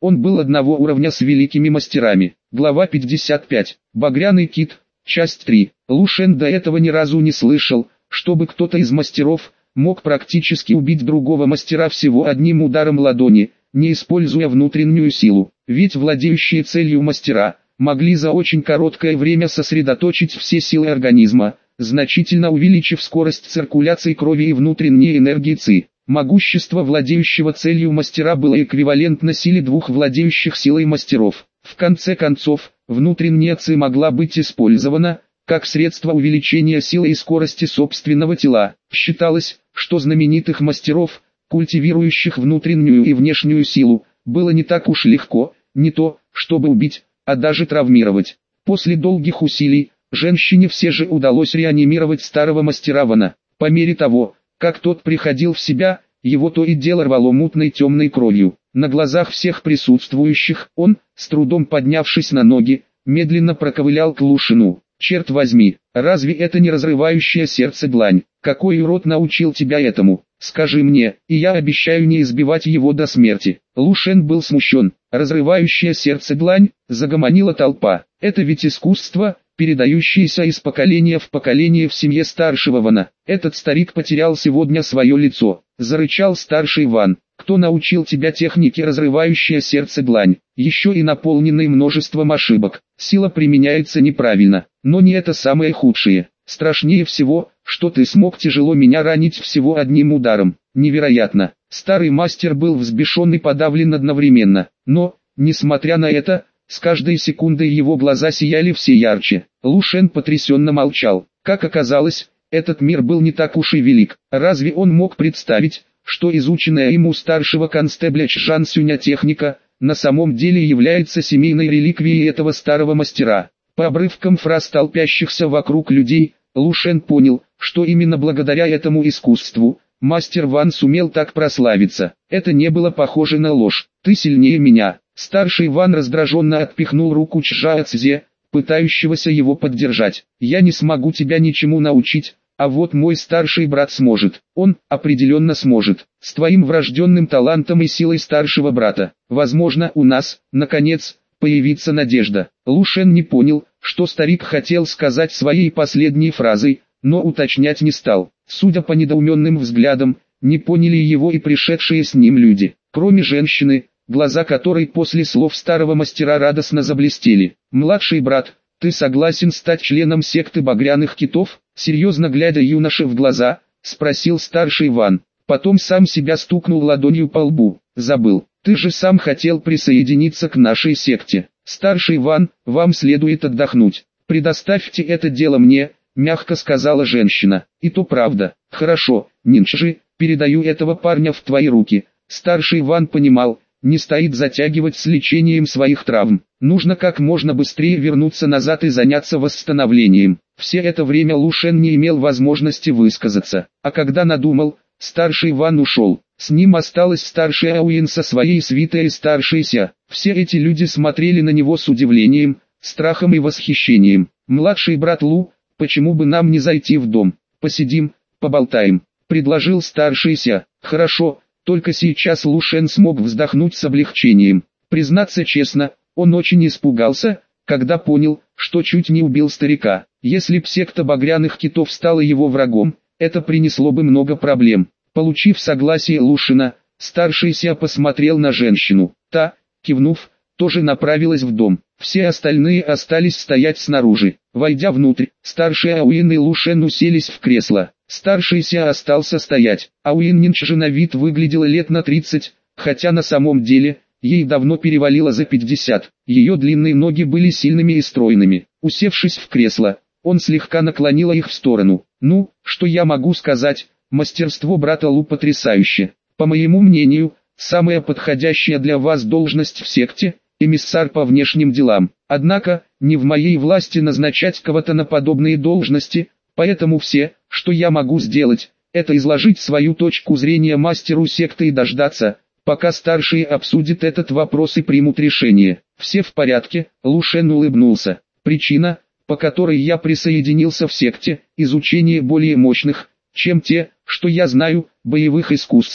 Он был одного уровня с великими мастерами. Глава 55. Багряный кит. Часть 3. Лу Шен до этого ни разу не слышал, чтобы кто-то из мастеров мог практически убить другого мастера всего одним ударом ладони, не используя внутреннюю силу. Ведь владеющие целью мастера могли за очень короткое время сосредоточить все силы организма, значительно увеличив скорость циркуляции крови и внутренней энергии ЦИ. Могущество владеющего целью мастера было эквивалентно силе двух владеющих силой мастеров. В конце концов, внутренняя ЦИ могла быть использована как средство увеличения силы и скорости собственного тела. Считалось, что знаменитых мастеров, культивирующих внутреннюю и внешнюю силу, было не так уж легко, не то, чтобы убить, а даже травмировать. После долгих усилий, женщине все же удалось реанимировать старого мастера Вана. По мере того, как тот приходил в себя, его то и дело рвало мутной темной кровью. На глазах всех присутствующих он, с трудом поднявшись на ноги, медленно проковылял к Лу Шену. «Черт возьми, разве это не разрывающее сердце длань? Какой урод научил тебя этому? Скажи мне, и я обещаю не избивать его до смерти». Лу Шен был смущен. «Разрывающее сердце длань», — загомонила толпа. «Это ведь искусство, передающееся из поколения в поколение в семье старшего Вана. Этот старик потерял сегодня свое лицо», — зарычал старший Ван. «Кто научил тебя технике разрывающее сердце длань, еще и наполненной множеством ошибок? Сила применяется неправильно, но не это самое худшее. Страшнее всего, что ты смог тяжело меня ранить всего одним ударом. Невероятно». Старый мастер был взбешен и подавлен одновременно, но, несмотря на это, с каждой секундой его глаза сияли все ярче. Лу Шен потрясенно молчал. Как оказалось, этот мир был не так уж и велик. Разве он мог представить, что изученная ему старшего констебля Чжан Сюня техника, на самом деле является семейной реликвией этого старого мастера? По обрывкам фраз толпящихся вокруг людей, Лу Шен понял, что именно благодаря этому искусству, мастер Ван сумел так прославиться. Это не было похоже на ложь. «Ты сильнее меня». Старший Ван раздраженно отпихнул руку Чжао Цзе, пытающегося его поддержать. «Я не смогу тебя ничему научить, а вот мой старший брат сможет. Он, определенно сможет. С твоим врожденным талантом и силой старшего брата. Возможно, у нас, наконец, появится надежда». Лу Шен не понял, что старик хотел сказать своей последней фразой, но уточнять не стал. Судя по недоуменным взглядам, не поняли его и пришедшие с ним люди. Кроме женщины, глаза которой после слов старого мастера радостно заблестели. «Младший брат, ты согласен стать членом секты багряных китов?» Серьезно глядя юноше в глаза, спросил старший Ван. Потом сам себя стукнул ладонью по лбу. «Забыл, ты же сам хотел присоединиться к нашей секте». «Старший Ван, вам следует отдохнуть. Предоставьте это дело мне», — мягко сказала женщина. «И то правда. Хорошо, Нинчжи, передаю этого парня в твои руки». Старший Ван понимал, не стоит затягивать с лечением своих травм. Нужно как можно быстрее вернуться назад и заняться восстановлением. Все это время Лу Шен не имел возможности высказаться. А когда надумал, старший Ван ушел. С ним осталась старшая Ауин со своей свитой и старший Ся. Все эти люди смотрели на него с удивлением, страхом и восхищением. «Младший брат Лу, почему бы нам не зайти в дом? Посидим, поболтаем», — предложил старший Ся. «Хорошо». Только сейчас Лу Шен смог вздохнуть с облегчением. Признаться честно, он очень испугался, когда понял, что чуть не убил старика. Если б секта багряных китов стала его врагом, это принесло бы много проблем. Получив согласие Лу Шена, старший Ся посмотрел на женщину. Та, кивнув, тоже направилась в дом. Все остальные остались стоять снаружи. Войдя внутрь, старший Ауин и Лу Шен уселись в кресло. Старший Ся остался стоять. Ауин Нинчжи на вид выглядела лет на 30, хотя на самом деле, ей давно перевалило за 50. Ее длинные ноги были сильными и стройными. Усевшись в кресло, он слегка наклонил их в сторону. «Ну, что я могу сказать, мастерство брата Лу потрясающе. По моему мнению, самая подходящая для вас должность в секте – эмиссар по внешним делам. Однако, не в моей власти назначать кого-то на подобные должности, поэтому все, что я могу сделать, это изложить свою точку зрения мастеру секты и дождаться, пока старшие обсудят этот вопрос и примут решение». «Все в порядке», — Лу Шен улыбнулся. «Причина, по которой я присоединился в секте, изучение более мощных, чем те, что я знаю, боевых искусств.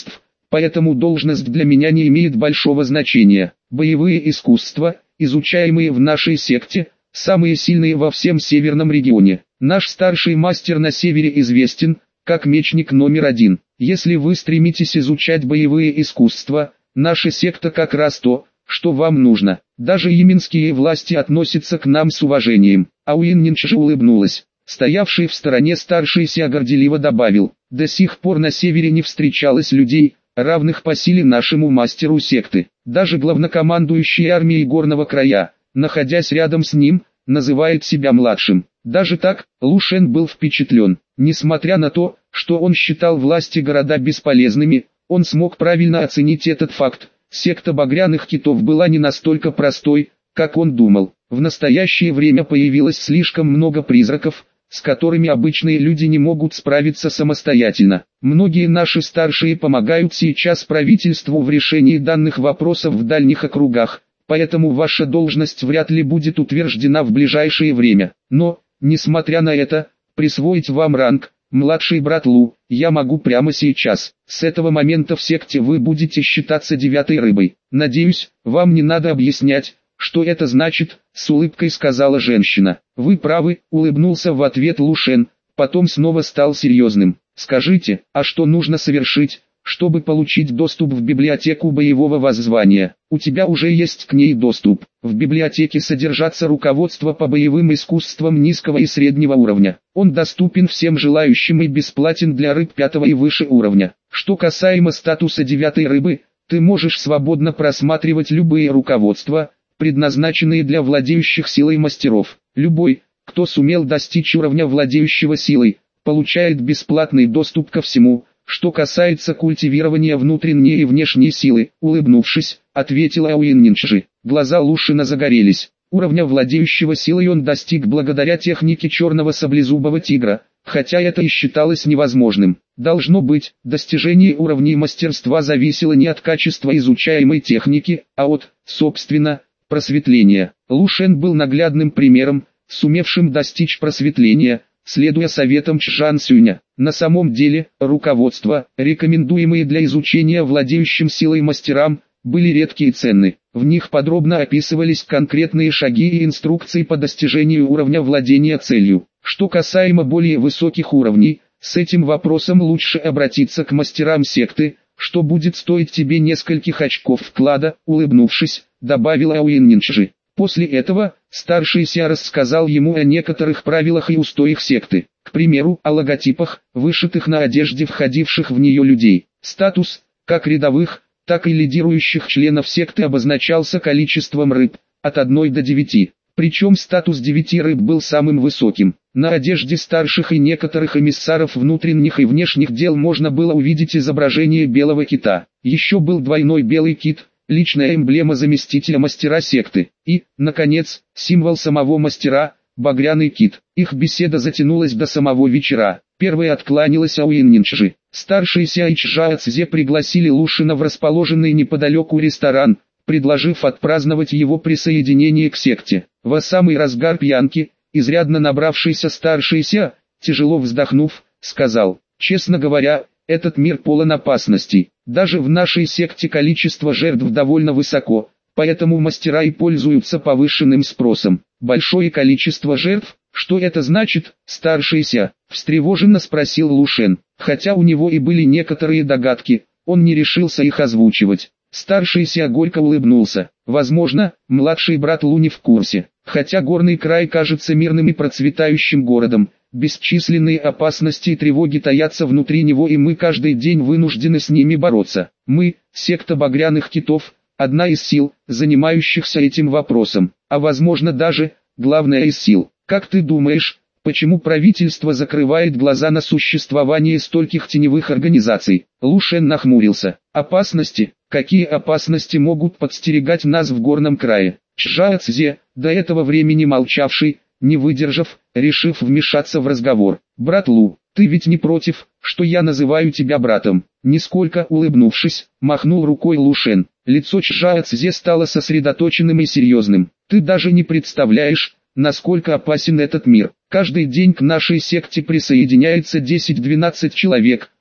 поэтому должность для меня не имеет большого значения. Боевые искусства, изучаемые в нашей секте, самые сильные во всем северном регионе. Наш старший мастер на севере известен, как мечник номер 1. Если вы стремитесь изучать боевые искусства, наша секта как раз то, что вам нужно. Даже йеменские власти относятся к нам с уважением. Ауин-Нинчжи улыбнулась. Стоявший в стороне старший Ся горделиво добавил: до сих пор на севере не встречалось людей, равных по силе нашему мастеру секты. Даже главнокомандующий армией горного края, находясь рядом с ним, называет себя младшим. Даже так, Лу Шен был впечатлен. Несмотря на то, что он считал власти города бесполезными, он смог правильно оценить этот факт. Секта багряных китов была не настолько простой, как он думал. В настоящее время появилось слишком много призраков, с которыми обычные люди не могут справиться самостоятельно. Многие наши старшие помогают сейчас правительству в решении данных вопросов в дальних округах, поэтому ваша должность вряд ли будет утверждена в ближайшее время. Но, несмотря на это, присвоить вам ранг «младший брат Лу» я могу прямо сейчас. С этого момента в секте вы будете считаться 9-й рыбой. Надеюсь, вам не надо объяснять, что это значит, с улыбкой сказала женщина. Вы правы, улыбнулся в ответ Лу Шен, потом снова стал серьезным. Скажите, а что нужно совершить, чтобы получить доступ в библиотеку боевого воззвания? У тебя уже есть к ней доступ. В библиотеке содержатся руководства по боевым искусствам низкого и среднего уровня. Он доступен всем желающим и бесплатен для рыб 5 и выше уровня. Что касаемо статуса 9-й рыбы, ты можешь свободно просматривать любые руководства, предназначенные для владеющих силой мастеров. Любой, кто сумел достичь уровня владеющего силой, получает бесплатный доступ ко всему, что касается культивирования внутренней и внешней силы. Улыбнувшись, ответила Ауин-Нинчжи. Глаза Лушина загорелись. Уровня владеющего силой он достиг благодаря технике черного саблезубого тигра, хотя это и считалось невозможным. Должно быть, достижение уровней мастерства зависело не от качества изучаемой техники, а от, собственно, просветления. Лу Шен был наглядным примером, сумевшим достичь просветления, следуя советам Чжан Сюня. На самом деле, руководства, рекомендуемые для изучения владеющим силой мастерам, были редки и ценны. В них подробно описывались конкретные шаги и инструкции по достижению уровня владения целью. Что касаемо более высоких уровней, с этим вопросом лучше обратиться к мастерам секты, что будет стоить тебе нескольких очков вклада, улыбнувшись, добавила Ауин-Нинчжи. После этого, старший Ся рассказал ему о некоторых правилах и устоях секты, к примеру, о логотипах, вышитых на одежде входивших в нее людей. Статус, как рядовых, так и лидирующих членов секты обозначался количеством рыб, от 1 до 9. Причем статус 9 рыб был самым высоким. На одежде старших и некоторых эмиссаров внутренних и внешних дел можно было увидеть изображение белого кита. Еще был двойной белый кит, личная эмблема заместителя мастера секты. И, наконец, символ самого мастера, багряный кит. Их беседа затянулась до самого вечера. Первой откланялась Ауин-Нинчжи. Старший Ся и Чжао Цзе пригласили Лушина в расположенный неподалеку ресторан, предложив отпраздновать его присоединение к секте. В самый разгар пьянки, изрядно набравшийся старший Ся, тяжело вздохнув, сказал: «Честно говоря, этот мир полон опасностей. Даже в нашей секте количество жертв довольно высоко, поэтому мастера и пользуются повышенным спросом». «Большое количество жертв? Что это значит, старший Ся?» — встревоженно спросил Лу Шен. Хотя у него и были некоторые догадки, он не решился их озвучивать. Старший Ся горько улыбнулся. Возможно, младший брат Лу не в курсе. Хотя горный край кажется мирным и процветающим городом, бесчисленные опасности и тревоги таятся внутри него, и мы каждый день вынуждены с ними бороться. Мы, секта багряных китов, одна из сил, занимающихся этим вопросом, а возможно даже, главная из сил. Как ты думаешь, почему правительство закрывает глаза на существование стольких теневых организаций? Лу Шен нахмурился. Опасности? Какие опасности могут подстерегать нас в горном крае? Чжао Цзе, до этого времени молчавший, не выдержав, решив вмешаться в разговор. «Брат Лу, ты ведь не против, что я называю тебя братом?» Нисколько улыбнувшись, махнул рукой Лу Шен. Лицо Чжао Цзе стало сосредоточенным и серьезным. «Ты даже не представляешь, насколько опасен этот мир. Каждый день к нашей секте присоединяется 10-12 человек,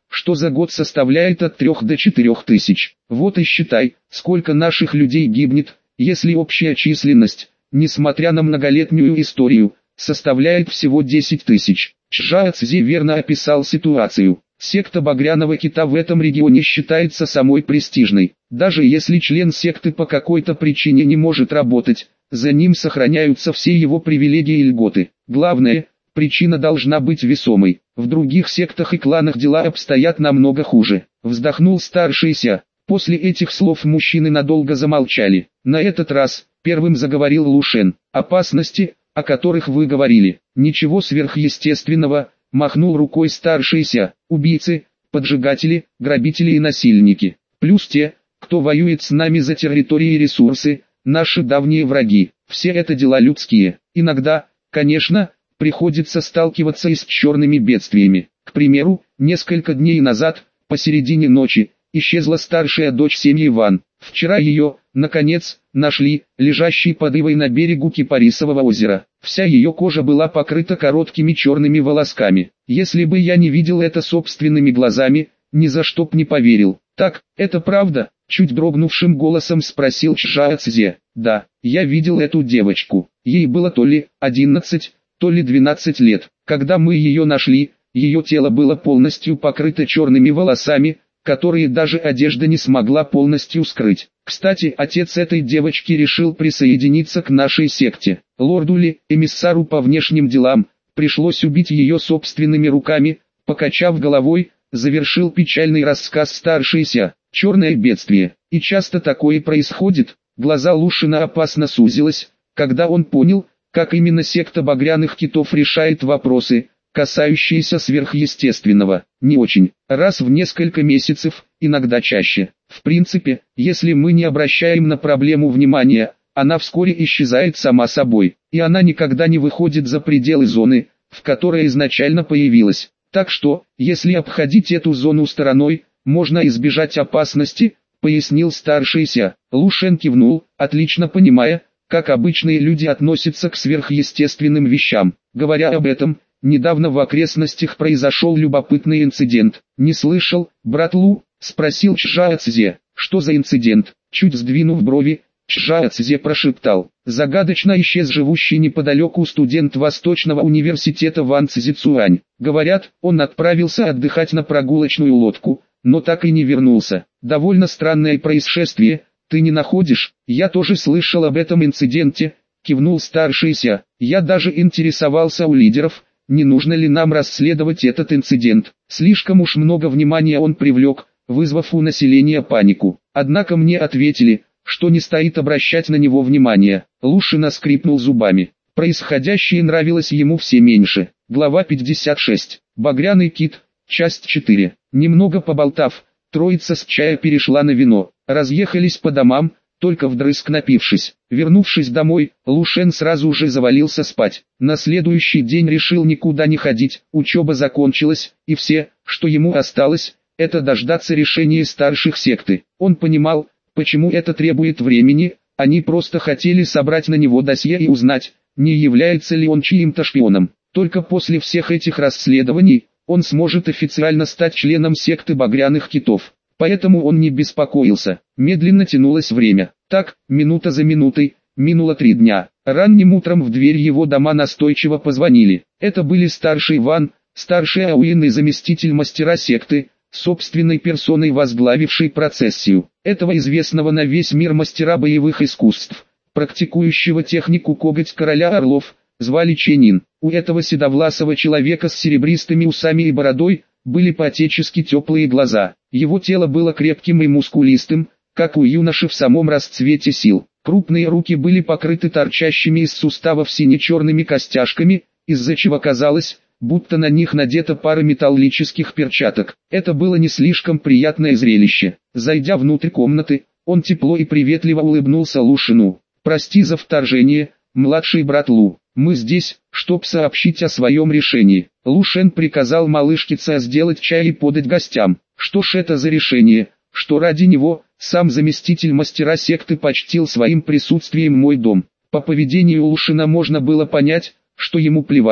что за год составляет от 3 до 4 тысяч. Вот и считай, сколько наших людей гибнет, если общая численность, несмотря на многолетнюю историю, составляет всего 10 тысяч. Чжао Цзи верно описал ситуацию. Секта Багряного Кита в этом регионе считается самой престижной. Даже если член секты по какой-то причине не может работать, за ним сохраняются все его привилегии и льготы. Главное, причина должна быть весомой. В других сектах и кланах дела обстоят намного хуже. Вздохнул старший Ся. После этих слов мужчины надолго замолчали. На этот раз первым заговорил Лушен. Опасности, о которых вы говорили, ничего сверхъестественного, махнул рукой старший Ся. Убийцы, поджигатели, грабители и насильники. Плюс те, кто воюет с нами за территории и ресурсы, наши давние враги. Все это дела людские. Иногда, конечно, приходится сталкиваться и с черными бедствиями. К примеру, несколько дней назад, посередине ночи, исчезла старшая дочь семьи Ван. Вчера ее, наконец, нашли, лежащей под ивой на берегу Кипарисового озера. Вся ее кожа была покрыта короткими черными волосками. Если бы я не видел это собственными глазами, ни за что б не поверил. Так, это правда? Чуть дрогнувшим голосом спросил Чжао Цзи. Да, я видел эту девочку. Ей было то ли 11, то ли 12 лет. Когда мы ее нашли, ее тело было полностью покрыто черными волосами, которые даже одежда не смогла полностью скрыть. Кстати, отец этой девочки решил присоединиться к нашей секте. Лорду Ли, эмиссару по внешним делам, пришлось убить ее собственными руками. Покачав головой, завершил печальный рассказ старший Ся. Черное бедствие. И часто такое происходит. Глаза Лушина опасно сузилось, когда он понял, как именно секта Багряных Китов решает вопросы, касающиеся сверхъестественного. Не очень. Раз в несколько месяцев, иногда чаще. В принципе, если мы не обращаем на проблему внимания, она вскоре исчезает сама собой. И она никогда не выходит за пределы зоны, в которой изначально появилась. Так что, если обходить эту зону стороной, можно избежать опасности, пояснил старший Ся. Лушен кивнул, отлично понимая, как обычные люди относятся к сверхъестественным вещам. Говоря об этом, недавно в окрестностях произошел любопытный инцидент. «Не слышал, брат Лу?» – спросил Чжао Цзи. «Что за инцидент?» Чуть сдвинув брови, Чжао Цзи прошептал. «Загадочно исчез живущий неподалеку студент Восточного университета Ван Цзицуань. Говорят, он отправился отдыхать на прогулочную лодку, но так и не вернулся. Довольно странное происшествие, ты не находишь?» «Я тоже слышал об этом инциденте», – кивнул старший Ся. «Я даже интересовался у лидеров, не нужно ли нам расследовать этот инцидент. Слишком уж много внимания он привлек, вызвав у населения панику. Однако мне ответили, что не стоит обращать на него внимания». Лушин скрипнул зубами. Происходящее нравилось ему все меньше. Глава 56. Багряный кит. Часть 4. Немного поболтав, троица с чая перешла на вино. Разъехались по домам, только вдрызг напившись. Вернувшись домой, Лушен сразу же завалился спать. На следующий день решил никуда не ходить, учеба закончилась, и все, что ему осталось, это дождаться решения старших секты. Он понимал, почему это требует времени, они просто хотели собрать на него досье и узнать, не является ли он чьим-то шпионом. Только после всех этих расследований, он сможет официально стать членом секты Багряных Китов. Поэтому он не беспокоился. Медленно тянулось время. Так, минута за минутой, минуло 3 дня. Ранним утром в дверь его дома настойчиво позвонили. Это были старший Ван, старший Ауин и заместитель мастера секты, собственной персоной возглавивший процессию. Этого известного на весь мир мастера боевых искусств, практикующего технику коготь короля орлов, звали Ченин. У этого седовласого человека с серебристыми усами и бородой были по-отечески теплые глаза. Его тело было крепким и мускулистым, как у юноши в самом расцвете сил. Крупные руки были покрыты торчащими из суставов сине-черными костяшками, из-за чего казалось, будто на них надета пара металлических перчаток. Это было не слишком приятное зрелище. Зайдя внутрь комнаты, он тепло и приветливо улыбнулся Лушину. «Прости за вторжение, младший брат Лу. Мы здесь, чтоб сообщить о своем решении». Лушен приказал малышке Ца сделать чай и подать гостям. Что ж это за решение, что ради него, сам заместитель мастера секты почтил своим присутствием мой дом. По поведению Лушина можно было понять, что ему плевать,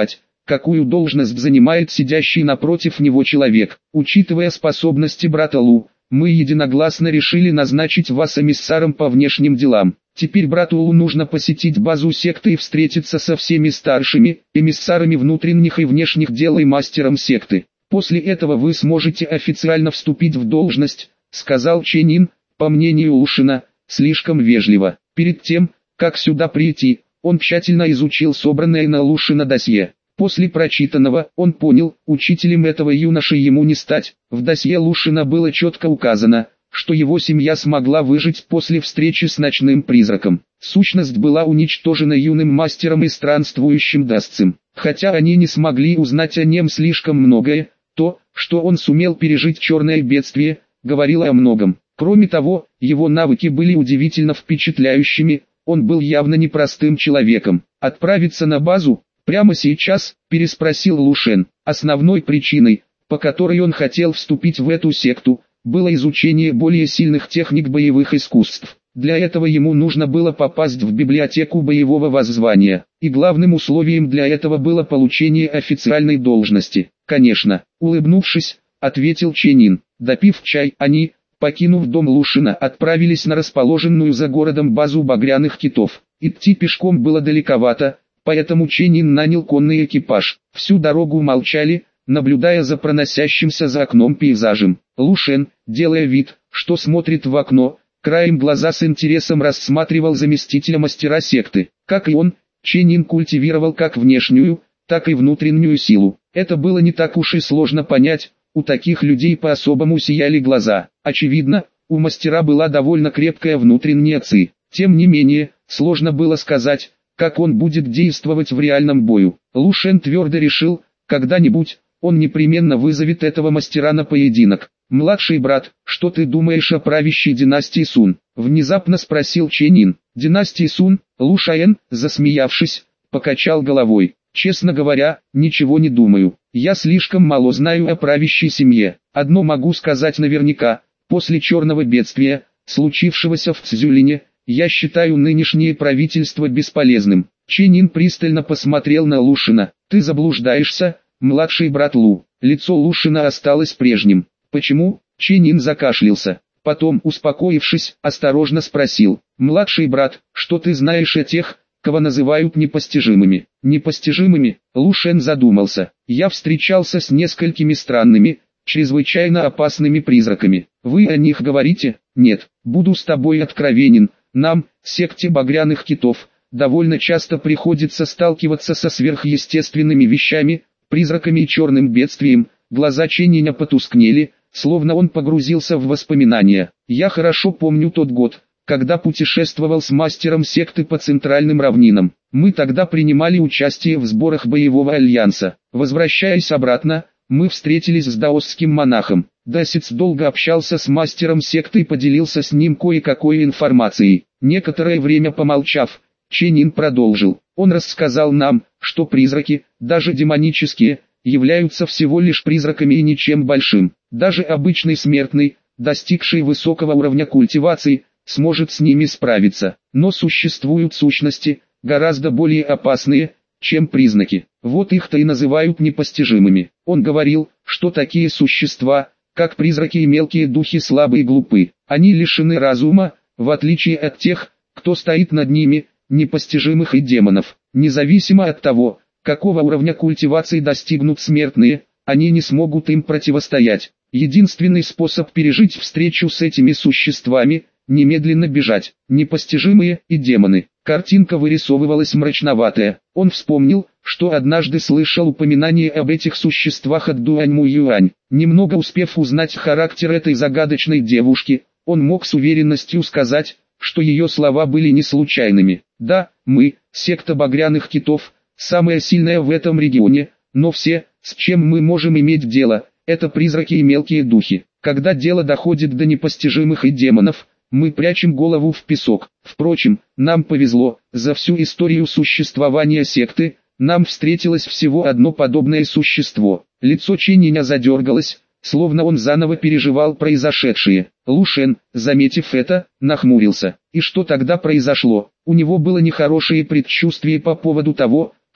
какую должность занимает сидящий напротив него человек. Учитывая способности брата Лу, мы единогласно решили назначить вас эмиссаром по внешним делам. Теперь брату Лу нужно посетить базу секты и встретиться со всеми старшими, эмиссарами внутренних и внешних дел и мастером секты. После этого вы сможете официально вступить в должность, сказал Ченин, по мнению Лушина, слишком вежливо. Перед тем, как сюда прийти, он тщательно изучил собранное на Лушина досье. После прочитанного, он понял, учителем этого юноши ему не стать. В досье Лушина было четко указано, что его семья смогла выжить после встречи с ночным призраком. Сущность была уничтожена юным мастером и странствующим дасцем. Хотя они не смогли узнать о нем слишком многое, то, что он сумел пережить черное бедствие, говорило о многом. Кроме того, его навыки были удивительно впечатляющими, он был явно непростым человеком. Отправиться на базу? Прямо сейчас, переспросил Лушен. Основной причиной, по которой он хотел вступить в эту секту, было изучение более сильных техник боевых искусств. Для этого ему нужно было попасть в библиотеку боевого воззвания, и главным условием для этого было получение официальной должности. Конечно, улыбнувшись, ответил Ченин. Допив чай, они, покинув дом Лушина, отправились на расположенную за городом базу багряных китов. Идти пешком было далековато, поэтому Ченин нанял конный экипаж. Всю дорогу молчали, наблюдая за проносящимся за окном пейзажем. Лушен, делая вид, что смотрит в окно, краем глаза с интересом рассматривал заместителя мастера секты. Как и он, Ченин культивировал как внешнюю, так и внутреннюю силу. Это было не так уж и сложно понять, у таких людей по-особому сияли глаза. Очевидно, у мастера была довольно крепкая внутренняя ци. Тем не менее, сложно было сказать, как он будет действовать в реальном бою. Лушен твердо решил, когда-нибудь, он непременно вызовет этого мастера на поединок. «Младший брат, что ты думаешь о правящей династии Сун?» — внезапно спросил Ченин. «Династии Сун?» — Лушен, засмеявшись, покачал головой. «Честно говоря, ничего не думаю. Я слишком мало знаю о правящей семье. Одно могу сказать наверняка, после черного бедствия, случившегося в Цзюлине, я считаю нынешнее правительство бесполезным». Ченин пристально посмотрел на Лушина. «Ты заблуждаешься, младший брат Лу». Лицо Лушина осталось прежним. «Почему?» — Ченин закашлялся. Потом, успокоившись, осторожно спросил. «Младший брат, что ты знаешь о тех, кого называют непостижимыми?» «Непостижимыми?» — Лушен задумался. «Я встречался с несколькими странными, чрезвычайно опасными призраками. Вы о них говорите?» «Нет, буду с тобой откровенен. Нам, секте багряных китов, довольно часто приходится сталкиваться со сверхъестественными вещами, призраками и черным бедствием». Глаза Чениня потускнели, словно он погрузился в воспоминания. «Я хорошо помню тот год, когда путешествовал с мастером секты по центральным равнинам. Мы тогда принимали участие в сборах боевого альянса. Возвращаясь обратно, мы встретились с даосским монахом. Дасец долго общался с мастером секты и поделился с ним кое-какой информацией. Некоторое время помолчав, Ченин продолжил. Он рассказал нам, что призраки, даже демонические, являются всего лишь призраками и ничем большим. Даже обычный смертный, достигший высокого уровня культивации, сможет с ними справиться. Но существуют сущности, гораздо более опасные, чем признаки. Вот их-то и называют непостижимыми. Он говорил, что такие существа, как призраки и мелкие духи, слабы и глупы. Они лишены разума, в отличие от тех, кто стоит над ними, непостижимых и демонов. Независимо от того, какого уровня культивации достигнут смертные, они не смогут им противостоять. Единственный способ пережить встречу с этими существами – немедленно бежать. Непостижимые и демоны. Картинка вырисовывалась мрачноватая. Он вспомнил, что однажды слышал упоминание об этих существах от Дуаньму Юань. Немного успев узнать характер этой загадочной девушки, он мог с уверенностью сказать, что ее слова были не случайными. Да, мы, секта багряных китов, самая сильная в этом регионе, но все, с чем мы можем иметь дело, это призраки и мелкие духи. Когда дело доходит до непостижимых и демонов, мы прячем голову в песок. Впрочем, нам повезло, за всю историю существования секты, нам встретилось всего одно подобное существо. Лицо Чениня задергалось, словно он заново переживал произошедшее. Лушен, заметив это, нахмурился. И что тогда произошло? У него было нехорошее предчувствие по поводу того,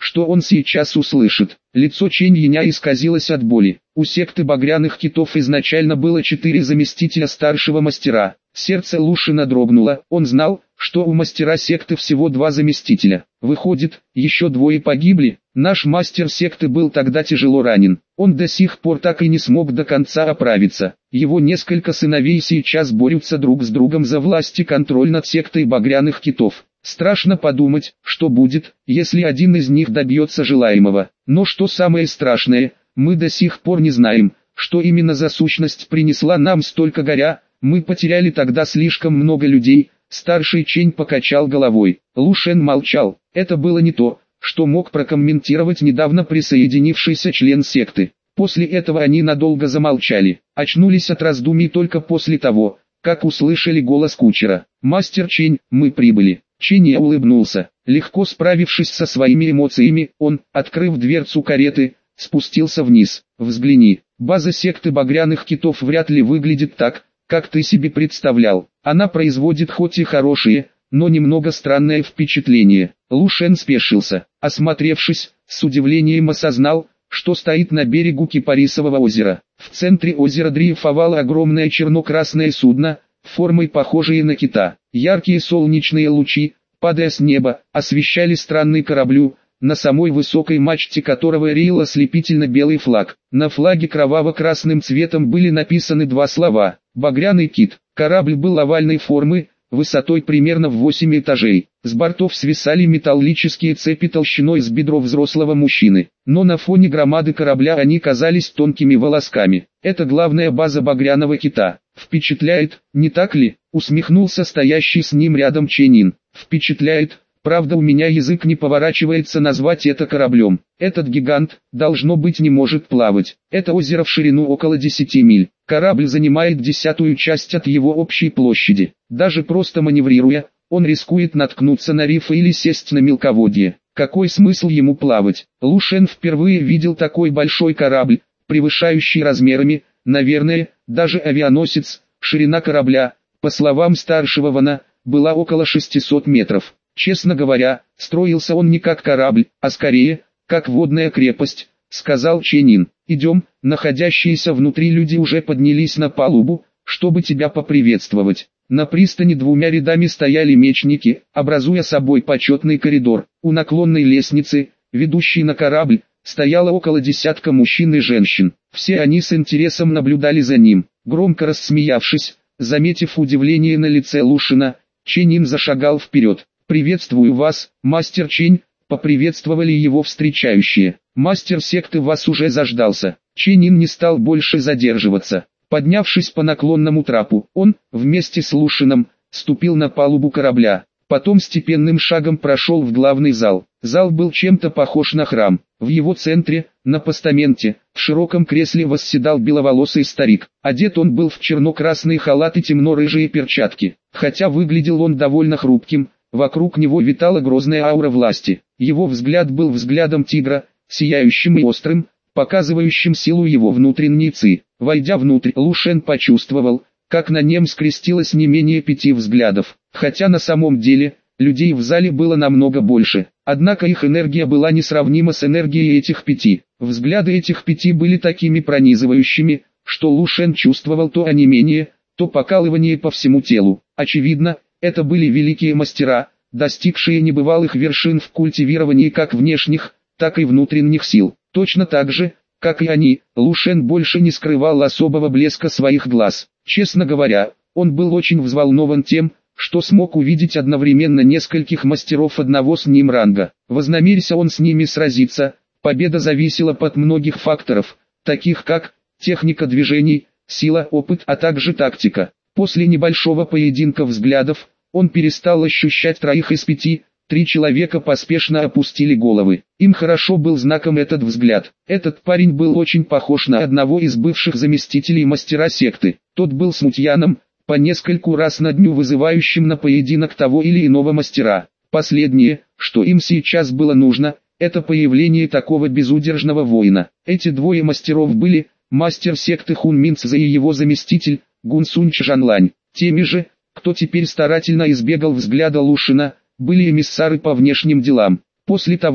что он сейчас услышит. Лицо Чэнь Яня исказилось от боли. У секты багряных китов изначально было 4 заместителя старшего мастера. Сердце Лушина дрогнуло, он знал, что у мастера секты всего 2 заместителя. Выходит, еще 2 погибли. Наш мастер секты был тогда тяжело ранен. Он до сих пор так и не смог до конца оправиться. Его несколько сыновей сейчас борются друг с другом за власть и контроль над сектой багряных китов. Страшно подумать, что будет, если один из них добьется желаемого. Но что самое страшное, мы до сих пор не знаем, что именно за сущность принесла нам столько горя. Мы потеряли тогда слишком много людей. Старший Чэнь покачал головой. Лушен молчал. Это было не то, что мог прокомментировать недавно присоединившийся член секты. После этого они надолго замолчали, очнулись от раздумий только после того, как услышали голос кучера. «Мастер Чэнь, мы прибыли». Чэнь улыбнулся. Легко справившись со своими эмоциями, он, открыв дверцу кареты, спустился вниз. «Взгляни, база секты багряных китов вряд ли выглядит так, как ты себе представлял. Она производит хоть и хорошие, но немного странное впечатление». Лушен спешился. Осмотревшись, с удивлением осознал, что стоит на берегу Кипарисового озера. В центре озера дрейфовало огромное черно-красное судно, формой похожее на кита. Яркие солнечные лучи, падая с неба, освещали странный кораблю, на самой высокой мачте которого реял ослепительно-белый флаг. На флаге кроваво-красным цветом были написаны 2 слова «Багряный кит». Корабль был овальной формы, высотой примерно в 8 этажей. С бортов свисали металлические цепи толщиной с бедро взрослого мужчины, но на фоне громады корабля они казались тонкими волосками. Это главная база багряного кита. «Впечатляет, не так ли?» — усмехнулся стоящий с ним рядом Чэнин. «Впечатляет, правда у меня язык не поворачивается назвать это кораблем. Этот гигант, должно быть, не может плавать. Это озеро в ширину около 10 миль. Корабль занимает 1/10 часть от его общей площади. Даже просто маневрируя, он рискует наткнуться на рифы или сесть на мелководье. Какой смысл ему плавать?» Лушен впервые видел такой большой корабль, превышающий размерами, наверное, даже авианосец. Ширина корабля, по словам старшего Вана, была около 600 метров. «Честно говоря, строился он не как корабль, а скорее, как водная крепость», — сказал Чэнин. «Идем». Находящиеся внутри люди уже поднялись на палубу, чтобы тебя поприветствовать. На пристани 2 рядами стояли мечники, образуя собой почетный коридор. У наклонной лестницы, ведущей на корабль, стояло около 10 мужчин и женщин. Все они с интересом наблюдали за ним. Громко рассмеявшись, заметив удивление на лице Лушина, Чэнин зашагал вперед. «Приветствую вас, мастер Чэнь», — поприветствовали его встречающие. «Мастер секты вас уже заждался». Чэнин не стал больше задерживаться. Поднявшись по наклонному трапу, он, вместе с Лушином, ступил на палубу корабля. Потом степенным шагом прошел в главный зал. Зал был чем-то похож на храм. В его центре, на постаменте, в широком кресле восседал беловолосый старик. Одет он был в черно-красный халат и темно-рыжие перчатки. Хотя выглядел он довольно хрупким, вокруг него витала грозная аура власти. Его взгляд был взглядом тигра, сияющим и острым, показывающим силу его внутренней ци. Войдя внутрь, Лушен почувствовал, как на нем скрестилось не менее 5 взглядов. Хотя на самом деле, людей в зале было намного больше. Однако их энергия была несравнима с энергией этих 5. Взгляды этих 5 были такими пронизывающими, что Лушен чувствовал то онемение, то покалывание по всему телу. Очевидно, это были великие мастера, достигшие небывалых вершин в культивировании как внешних, так и внутренних сил. Точно так же, как и они, Лушен больше не скрывал особого блеска своих глаз. Честно говоря, он был очень взволнован тем, что смог увидеть одновременно нескольких мастеров одного с ним ранга. Вознамерился он с ними сразиться, победа зависела от многих факторов, таких как техника движений, сила, опыт, а также тактика. После небольшого поединка взглядов, он перестал ощущать 3 из 5. 3 человека поспешно опустили головы. Им хорошо был знаком этот взгляд. Этот парень был очень похож на одного из бывших заместителей мастера секты. Тот был смутьяном, по нескольку раз на дню вызывающим на поединок того или иного мастера. Последнее, что им сейчас было нужно, это появление такого безудержного воина. Эти 2 мастеров были мастер секты Хун Минцзэ и его заместитель Гун Сунь Чжанлань. Теми же, кто теперь старательно избегал взгляда Лушина, были эмиссары по внешним делам. После того,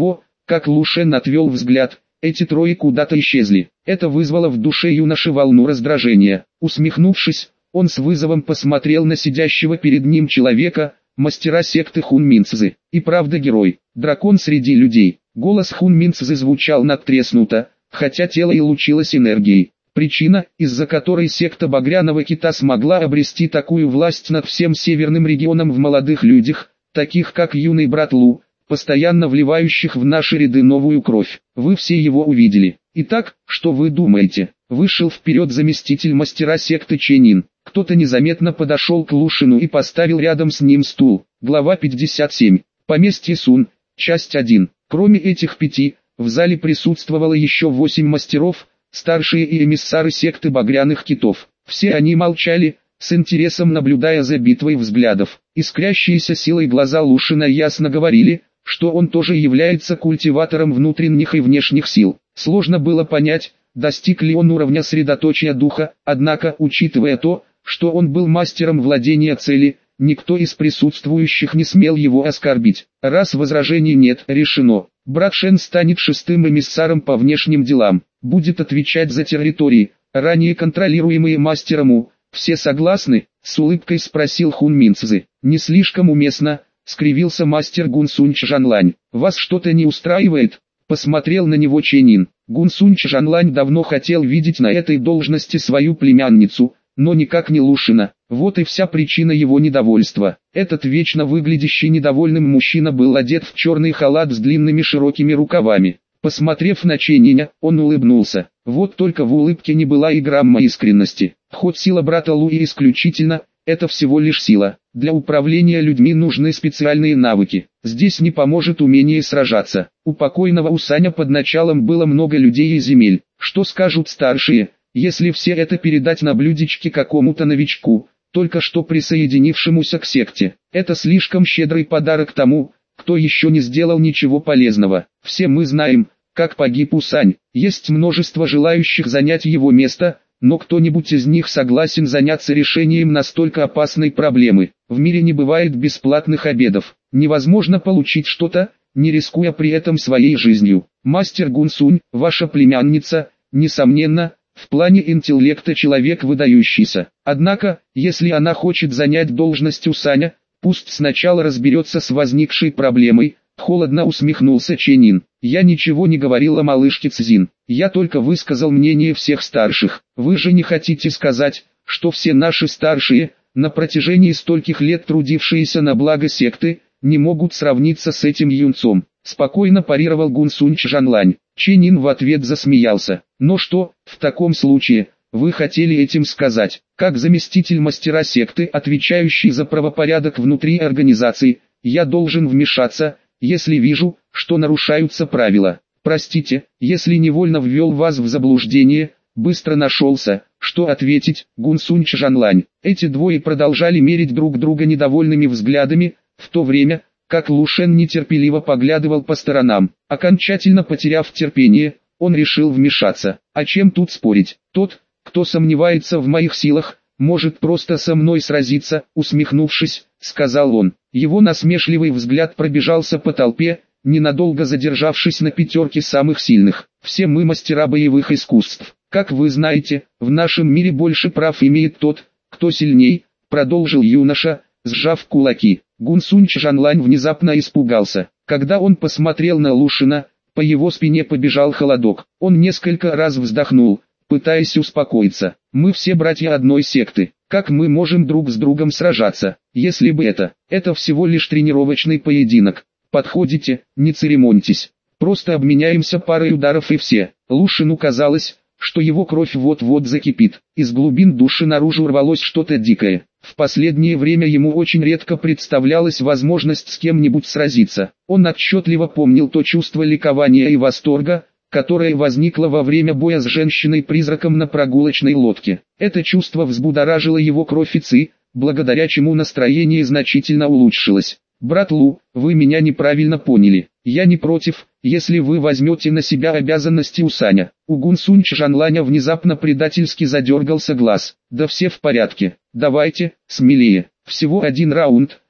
Как Лушен отвел взгляд, эти трое куда-то исчезли. Это вызвало в душе юноши волну раздражения. Усмехнувшись, он с вызовом посмотрел на сидящего перед ним человека, мастера секты Хун Минцзы. И правда герой, дракон среди людей. Голос Хун Минцзы звучал надтреснуто, хотя тело и лучилось энергией. Причина, из-за которой секта Багряного Кита смогла обрести такую власть над всем северным регионом в молодых людях, таких как юный брат Лу, постоянно вливающих в наши ряды новую кровь. Вы все его увидели. Итак, что вы думаете? Вышел вперед заместитель мастера секты Ченин. Кто-то незаметно подошел к Лушину и поставил рядом с ним стул. Глава 57. Поместье Сун. Часть 1. Кроме этих 5, в зале присутствовало еще 8 мастеров, старшие и эмиссары секты Багряных Китов. Все они молчали, с интересом наблюдая за битвой взглядов. Искрящиеся силой глаза Лушина ясно говорили, что он тоже является культиватором внутренних и внешних сил. Сложно было понять, достиг ли он уровня средоточия духа, однако, учитывая то, что он был мастером владения цели, никто из присутствующих не смел его оскорбить. Раз возражений нет, решено. Брат Шен станет шестым эмиссаром по внешним делам, будет отвечать за территории, ранее контролируемые мастером У. Все согласны? С улыбкой спросил Хун Минцзы. Не слишком уместно, скривился мастер Гунсунь Чжанлань. Вас что-то не устраивает? Посмотрел на него Ченин. Гунсунь Чжанлань давно хотел видеть на этой должности свою племянницу, но никак не Лушина. Вот и вся причина его недовольства. Этот вечно выглядящий недовольным мужчина был одет в черный халат с длинными широкими рукавами. Посмотрев на Чениня, он улыбнулся. Вот только в улыбке не была и грамма искренности. Хоть сила брата Лу и исключительно, это всего лишь сила. Для управления людьми нужны специальные навыки. Здесь не поможет умение сражаться. У покойного Усаня под началом было много людей и земель. Что скажут старшие, если все это передать на блюдечке какому-то новичку, только что присоединившемуся к секте? Это слишком щедрый подарок тому, кто еще не сделал ничего полезного. Все мы знаем, как погиб Усань. Есть множество желающих занять его место, но кто-нибудь из них согласен заняться решением настолько опасной проблемы? В мире не бывает бесплатных обедов. Невозможно получить что-то, не рискуя при этом своей жизнью. Мастер Гунсунь, ваша племянница, несомненно, в плане интеллекта человек выдающийся. Однако, если она хочет занять должность Усаня, пусть сначала разберется с возникшей проблемой. Холодно усмехнулся Ченин. Я ничего не говорил о малышке Цзин. Я только высказал мнение всех старших. Вы же не хотите сказать, что все наши старшие, на протяжении стольких лет трудившиеся на благо секты, не могут сравниться с этим юнцом? Спокойно парировал Гунсунь Чжанлань. Ченин в ответ засмеялся. Но что, в таком случае, вы хотели этим сказать? Как заместитель мастера секты, отвечающий за правопорядок внутри организации, я должен вмешаться, если вижу, что нарушаются правила. Простите, если невольно ввел вас в заблуждение. Быстро нашелся, что ответить, Гунсунь Чжанлань. Эти двое продолжали мерить друг друга недовольными взглядами, в то время, как Лушен нетерпеливо поглядывал по сторонам. Окончательно потеряв терпение, он решил вмешаться. А чем тут спорить? Тот, кто сомневается в моих силах, может просто со мной сразиться, усмехнувшись, сказал он. Его насмешливый взгляд пробежался по толпе, ненадолго задержавшись на пятерке самых сильных. Все мы мастера боевых искусств. Как вы знаете, в нашем мире больше прав имеет тот, кто сильней, продолжил юноша, сжав кулаки. Гунсунь Чжанлань внезапно испугался. Когда он посмотрел на Лушина, по его спине побежал холодок. Он несколько раз вздохнул, пытаясь успокоиться. Мы все братья одной секты. Как мы можем друг с другом сражаться, если бы это всего лишь тренировочный поединок? Подходите, не церемоньтесь. Просто обменяемся парой ударов и все. Лушину казалось, что его кровь вот-вот закипит. Из глубин души наружу рвалось что-то дикое. В последнее время ему очень редко представлялась возможность с кем-нибудь сразиться. Он отчетливо помнил то чувство ликования и восторга, которое возникло во время боя с женщиной-призраком на прогулочной лодке. Это чувство взбудоражило его кровь и ци, благодаря чему настроение значительно улучшилось. «Брат Лу, вы меня неправильно поняли. Я не против, если вы возьмете на себя обязанности Усаня». У Гунсунь Чжанланя внезапно предательски задергался глаз. «Да все в порядке. Давайте, смелее. Всего один раунд,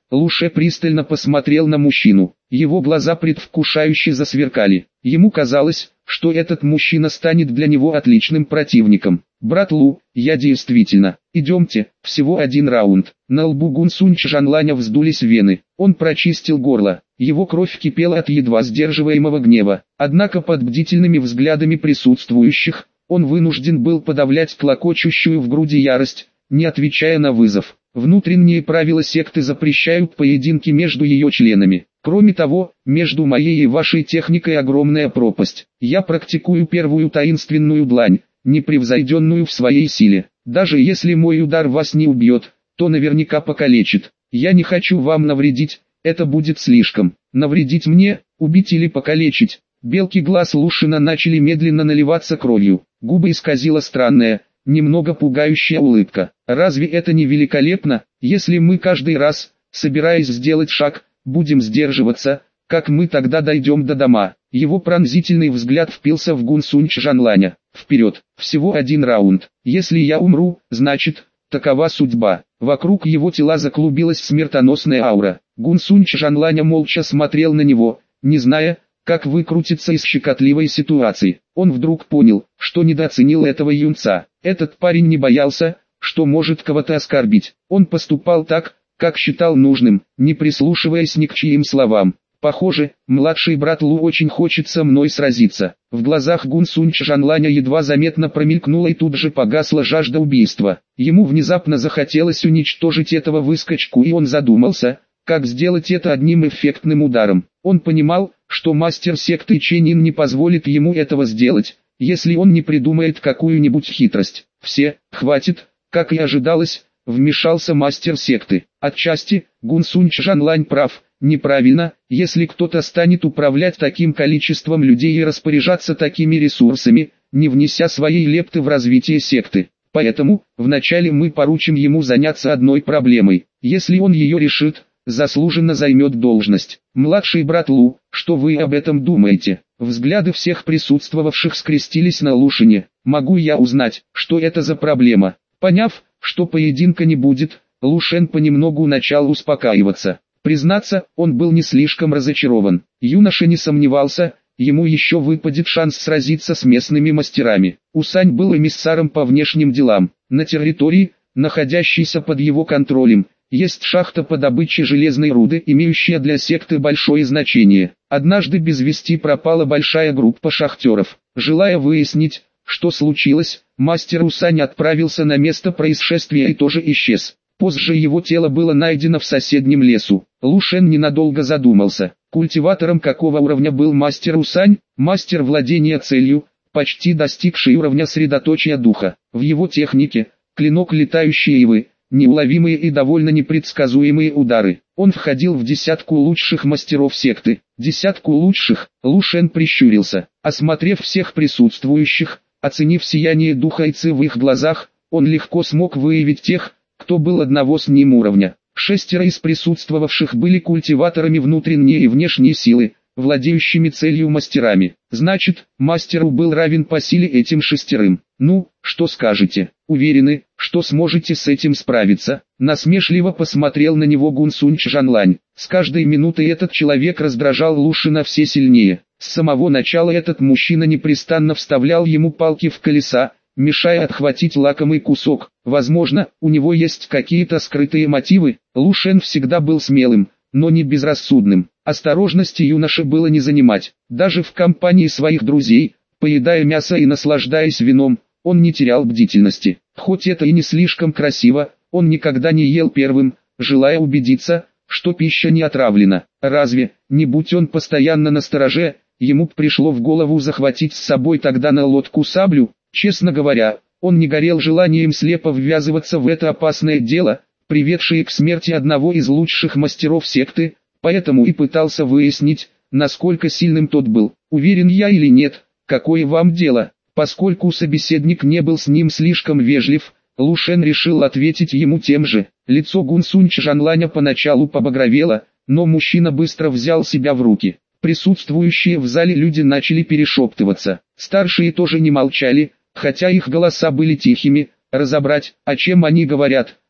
Луше пристально посмотрел на мужчину. Его глаза предвкушающе засверкали. Ему казалось, что этот мужчина станет для него отличным противником. «Брат Лу, я действительно. Идемте, всего один раунд». На лбу Гунсунь Чжанланя вздулись вены. Он прочистил горло. Его кровь кипела от едва сдерживаемого гнева. Однако под бдительными взглядами присутствующих, он вынужден был подавлять клокочущую в груди ярость, не отвечая на вызов. Внутренние правила секты запрещают поединки между ее членами. Кроме того, между моей и вашей техникой огромная пропасть. Я практикую первую таинственную длань, непревзойденную в своей силе. Даже если мой удар вас не убьет, то наверняка покалечит. Я не хочу вам навредить, это будет слишком. Навредить мне, убить или покалечить. Белки глаз Лушина начали медленно наливаться кровью. Губы исказила странная, немного пугающая улыбка. Разве это не великолепно, если мы каждый раз, собираясь сделать шаг, будем сдерживаться, как мы тогда дойдем до дома? Его пронзительный взгляд впился в Гунсунь Чжанланя. Вперед, всего один раунд. Если я умру, значит, такова судьба. Вокруг его тела заклубилась смертоносная аура. Гунсунь Чжанланя молча смотрел на него, не зная, как выкрутиться из щекотливой ситуации. Он вдруг понял, что недооценил этого юнца. Этот парень не боялся, что может кого-то оскорбить. Он поступал так, как считал нужным, не прислушиваясь ни к чьим словам. Похоже, младший брат Лу очень хочет со мной сразиться. В глазах Гунсунь Чжанланя едва заметно промелькнула и тут же погасла жажда убийства. Ему внезапно захотелось уничтожить этого выскочку, и он задумался, как сделать это одним эффектным ударом. Он понимал, что мастер секты Ченин не позволит ему этого сделать, если он не придумает какую-нибудь хитрость. «Все, хватит», как и ожидалось, вмешался мастер секты. Отчасти, Гунсунь Чжанлань прав, неправильно, если кто-то станет управлять таким количеством людей и распоряжаться такими ресурсами, не внеся своей лепты в развитие секты. Поэтому, вначале мы поручим ему заняться одной проблемой. Если он ее решит, заслуженно займет должность. Младший брат Лу, что вы об этом думаете? Взгляды всех присутствовавших скрестились на Лушине. Могу я узнать, что это за проблема? Поняв, что поединка не будет, Лушен понемногу начал успокаиваться. Признаться, он был не слишком разочарован. Юноша не сомневался, ему еще выпадет шанс сразиться с местными мастерами. Усань был эмиссаром по внешним делам. На территории, находящейся под его контролем, есть шахта по добыче железной руды, имеющая для секты большое значение. Однажды без вести пропала большая группа шахтеров. Желая выяснить, что случилось, мастер Усань отправился на место происшествия и тоже исчез. Позже его тело было найдено в соседнем лесу. Лушен ненадолго задумался. Культиватором какого уровня был мастер Усань? Мастер владения целью, почти достигший уровня средоточия духа. В его технике, клинок летающей ивы, неуловимые и довольно непредсказуемые удары. Он входил в десятку лучших мастеров секты. Десятку лучших. Лушен прищурился. Осмотрев всех присутствующих, оценив сияние духа и ци в их глазах, он легко смог выявить тех, кто был одного с ним уровня. 6 из присутствовавших были культиваторами внутренней и внешней силы, владеющими целью мастерами. Значит, мастеру был равен по силе этим 6. Ну, что скажете? Уверены, что сможете с этим справиться? Насмешливо посмотрел на него Гунсунь Чжанлань. С каждой минутой этот человек раздражал Лушина все сильнее. С самого начала этот мужчина непрестанно вставлял ему палки в колеса, мешая отхватить лакомый кусок. Возможно, у него есть какие-то скрытые мотивы. Лушен всегда был смелым, но не безрассудным. Осторожности юноше было не занимать. Даже в компании своих друзей, поедая мясо и наслаждаясь вином, он не терял бдительности. Хоть это и не слишком красиво, он никогда не ел первым, желая убедиться, что пища не отравлена. Разве, не будь он постоянно настороже, ему пришло в голову захватить с собой тогда на лодку саблю? Честно говоря, он не горел желанием слепо ввязываться в это опасное дело, приведшее к смерти одного из лучших мастеров секты, поэтому и пытался выяснить, насколько сильным тот был. Уверен я или нет, какое вам дело? Поскольку собеседник не был с ним слишком вежлив, Лушен решил ответить ему тем же. Лицо Гунсунь Чжанланя поначалу побагровело, но мужчина быстро взял себя в руки. Присутствующие в зале люди начали перешептываться. Старшие тоже не молчали, хотя их голоса были тихими. Разобрать, о чем они говорят,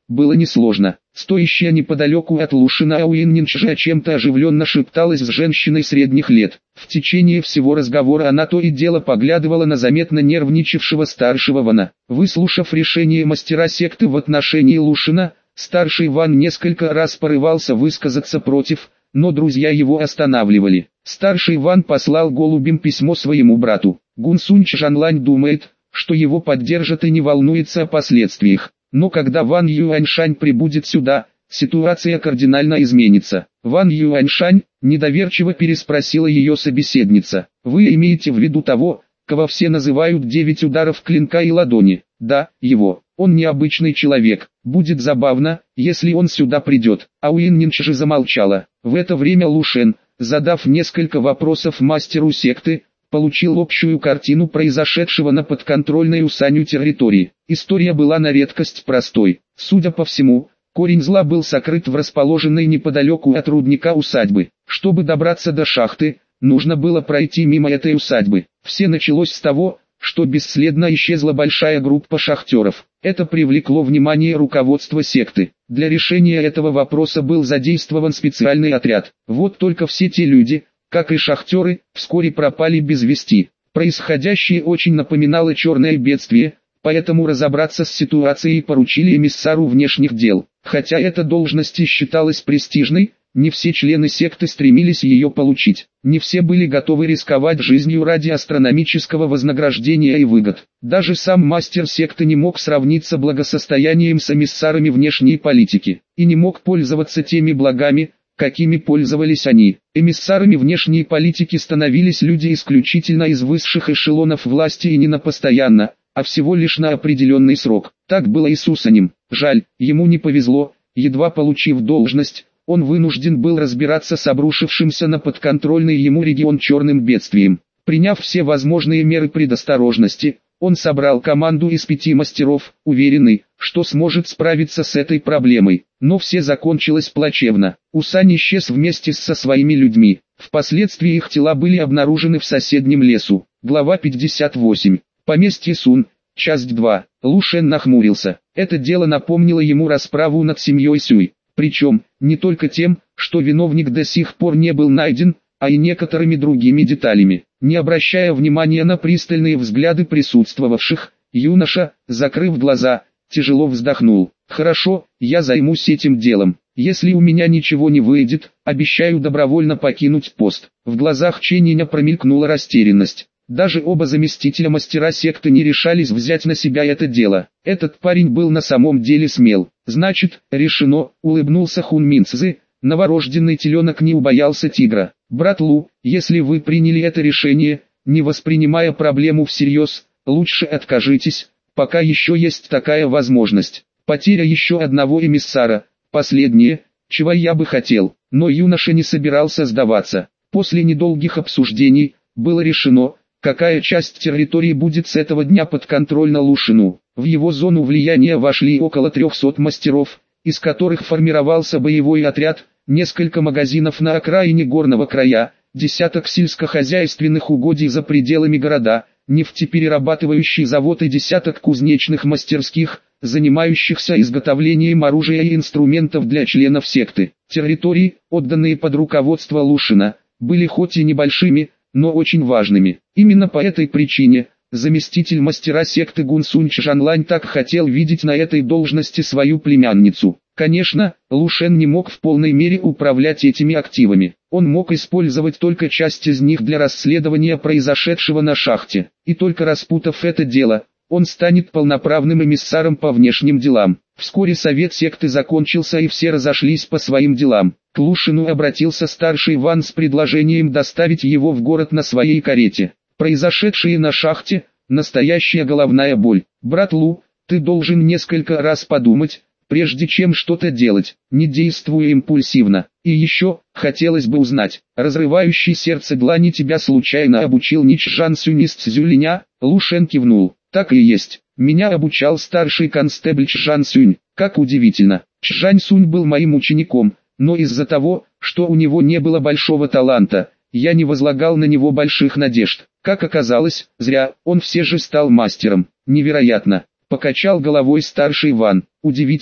было несложно. Стоящая неподалеку от Лушина Ауиннинчжа чем-то оживленно шепталась с женщиной средних лет. В течение всего разговора она то и дело поглядывала на заметно нервничавшего старшего Вана. Выслушав решение мастера секты в отношении Лушина, старший Ван несколько раз порывался высказаться против, но друзья его останавливали. Старший Ван послал голубем письмо своему брату. Гунсунь Чжанлань думает, что его поддержат и не волнуется о последствиях. Но когда Ван Юаньшань прибудет сюда, ситуация кардинально изменится. Ван Юаньшань, недоверчиво переспросила ее собеседница. Вы имеете в виду того, кого все называют 9 ударов клинка и ладони? Да, его. Он необычный человек. Будет забавно, если он сюда придет. Ауиннинчжи замолчала. В это время Лушен, задав несколько вопросов мастеру секты, получил общую картину произошедшего на подконтрольной Усанью территории. История была на редкость простой. Судя по всему, корень зла был сокрыт в расположенной неподалеку от рудника усадьбы. Чтобы добраться до шахты, нужно было пройти мимо этой усадьбы. Все началось с того, что бесследно исчезла большая группа шахтеров. Это привлекло внимание руководства секты. Для решения этого вопроса был задействован специальный отряд. Вот только все те люди, как и шахтеры, вскоре пропали без вести. Происходящее очень напоминало черное бедствие, поэтому разобраться с ситуацией поручили эмиссару внешних дел. Хотя эта должность и считалась престижной, не все члены секты стремились ее получить. Не все были готовы рисковать жизнью ради астрономического вознаграждения и выгод. Даже сам мастер секты не мог сравниться благосостоянием с эмиссарами внешней политики, и не мог пользоваться теми благами, какими пользовались они. Эмиссарами внешней политики становились люди исключительно из высших эшелонов власти и не на постоянно, а всего лишь на определенный срок. Так было и с Усанем. Жаль, ему не повезло, едва получив должность, он вынужден был разбираться с обрушившимся на подконтрольный ему регион черным бедствием. Приняв все возможные меры предосторожности, он собрал команду из 5 мастеров, уверенный, что сможет справиться с этой проблемой. Но все закончилось плачевно. Усань исчез вместе со своими людьми. Впоследствии их тела были обнаружены в соседнем лесу. Глава 58. Поместье Сун. Часть 2. Лушен нахмурился. Это дело напомнило ему расправу над семьей Сюй. Причем, не только тем, что виновник до сих пор не был найден, а и некоторыми другими деталями. Не обращая внимания на пристальные взгляды присутствовавших, юноша, закрыв глаза, тяжело вздохнул. «Хорошо, я займусь этим делом. Если у меня ничего не выйдет, обещаю добровольно покинуть пост». В глазах Чениня промелькнула растерянность. Даже оба заместителя мастера секты не решались взять на себя это дело. Этот парень был на самом деле смел. «Значит, решено», — улыбнулся Хун Минцзы. Новорожденный теленок не убоялся тигра. «Брат Лу, если вы приняли это решение, не воспринимая проблему всерьез, лучше откажитесь, пока еще есть такая возможность. Потеря еще одного эмиссара, последнее, чего я бы хотел». Но юноша не собирался сдаваться. После недолгих обсуждений, было решено, какая часть территории будет с этого дня подконтрольна Лушину. В его зону влияния вошли около 300 мастеров, из которых формировался боевой отряд, несколько магазинов на окраине горного края, десяток сельскохозяйственных угодий за пределами города, нефтеперерабатывающий завод и десяток кузнечных мастерских, занимающихся изготовлением оружия и инструментов для членов секты. Территории, отданные под руководство Лушина, были хоть и небольшими, но очень важными. Именно по этой причине, заместитель мастера секты Гунсунь Чжанлань так хотел видеть на этой должности свою племянницу. Конечно, Лушен не мог в полной мере управлять этими активами. Он мог использовать только часть из них для расследования произошедшего на шахте. И только распутав это дело, он станет полноправным эмиссаром по внешним делам. Вскоре совет секты закончился и все разошлись по своим делам. К Лушину обратился старший Ван с предложением доставить его в город на своей карете. Произошедшее на шахте – настоящая головная боль. «Брат Лу, ты должен несколько раз подумать, прежде чем что-то делать, не действуя импульсивно. И еще, хотелось бы узнать, разрывающий сердце длани тебя случайно обучил не Чжан Сюнь из Цзюлиня?» Лушен кивнул. «Так и есть. Меня обучал старший констебль Чжан Сюнь. Как удивительно. Чжан Сюнь был моим учеником, но из-за того, что у него не было большого таланта, я не возлагал на него больших надежд. Как оказалось, зря, он все же стал мастером. Невероятно!» Покачал головой старший Ван. «Удивительно,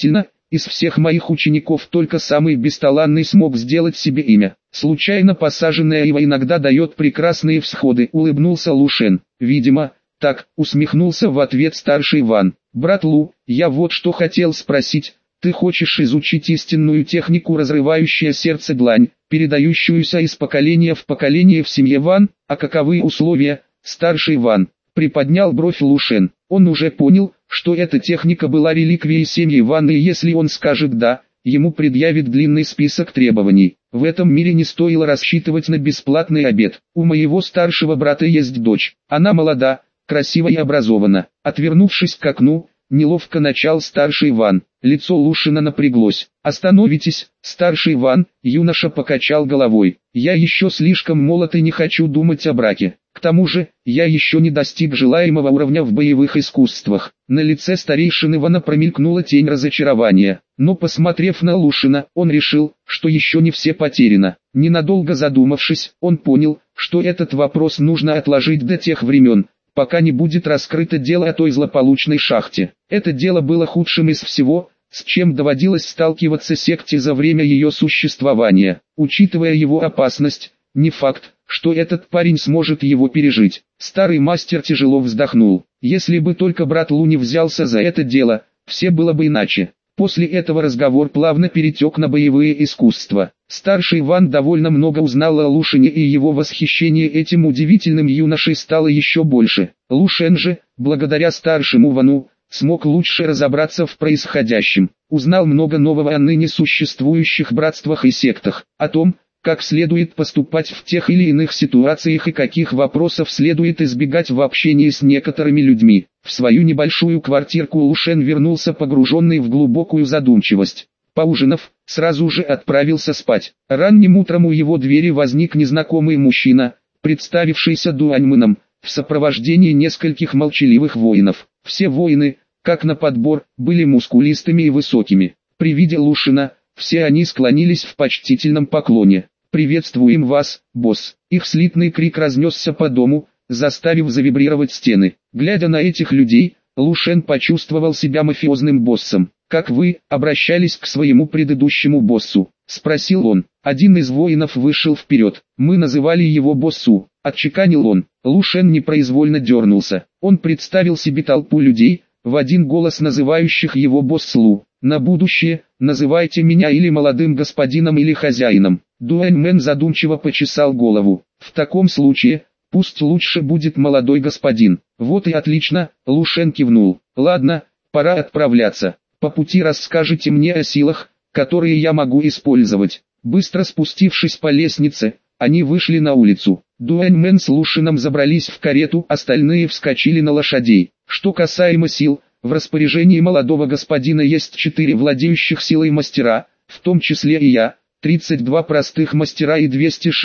из всех моих учеников только самый бесталанный смог сделать себе имя. Случайно посаженная ива иногда дает прекрасные всходы, улыбнулся Лушен. Видимо, так, усмехнулся в ответ старший Иван. Брат Лу, я вот что хотел спросить. Ты хочешь изучить истинную технику, разрывающая сердце длань, передающуюся из поколения в поколение в семье Ван? А каковы условия? Старший Ван приподнял бровь Лушен. Он уже понял, что эта техника была реликвией семьи Ван, и если он скажет «да», ему предъявит длинный список требований. В этом мире не стоило рассчитывать на бесплатный обед. У моего старшего брата есть дочь. Она молода, красива и образована. Отвернувшись к окну, неловко начал старший Иван. Лицо Лушина напряглось. «Остановитесь, старший Иван», юноша покачал головой. «Я еще слишком молод и не хочу думать о браке. К тому же, я еще не достиг желаемого уровня в боевых искусствах». На лице старейшины Ивана промелькнула тень разочарования. Но посмотрев на Лушина, он решил, что еще не все потеряно. Ненадолго задумавшись, он понял, что этот вопрос нужно отложить до тех времен, пока не будет раскрыто дело о той злополучной шахте. Это дело было худшим из всего, с чем доводилось сталкиваться секте за время ее существования. Учитывая его опасность, не факт, что этот парень сможет его пережить. Старый мастер тяжело вздохнул. Если бы только брат Лу не взялся за это дело, все было бы иначе. После этого разговор плавно перетек на боевые искусства. Старший Иван довольно много узнал о Лушине, и его восхищение этим удивительным юношей стало еще больше. Лушен же, благодаря старшему Вану, смог лучше разобраться в происходящем. Узнал много нового о ныне существующих братствах и сектах, о том, как следует поступать в тех или иных ситуациях и каких вопросов следует избегать в общении с некоторыми людьми. В свою небольшую квартирку Лушен вернулся погруженный в глубокую задумчивость. Поужинав, сразу же отправился спать. Ранним утром у его двери возник незнакомый мужчина, представившийся Дуаньмэном, в сопровождении нескольких молчаливых воинов. Все воины, как на подбор, были мускулистыми и высокими. При виде Лушина, все они склонились в почтительном поклоне. «Приветствуем вас, босс!» Их слитный крик разнесся по дому, заставив завибрировать стены. Глядя на этих людей, Лушен почувствовал себя мафиозным боссом. «Как вы обращались к своему предыдущему боссу?» — спросил он. Один из воинов вышел вперед. «Мы называли его боссу», — отчеканил он. Лушен непроизвольно дернулся. Он представил себе толпу людей, в один голос называющих его босс-лу. «На будущее, называйте меня или молодым господином, или хозяином». Дуаньмэн задумчиво почесал голову. «В таком случае, пусть лучше будет молодой господин». «Вот и отлично», — Лушен кивнул. «Ладно, пора отправляться. По пути расскажите мне о силах, которые я могу использовать». Быстро спустившись по лестнице, они вышли на улицу. Дуаньмэн с Лушином забрались в карету, остальные вскочили на лошадей. Что касаемо сил, в распоряжении молодого господина есть 4 владеющих силой мастера, в том числе и я, 32 простых мастера и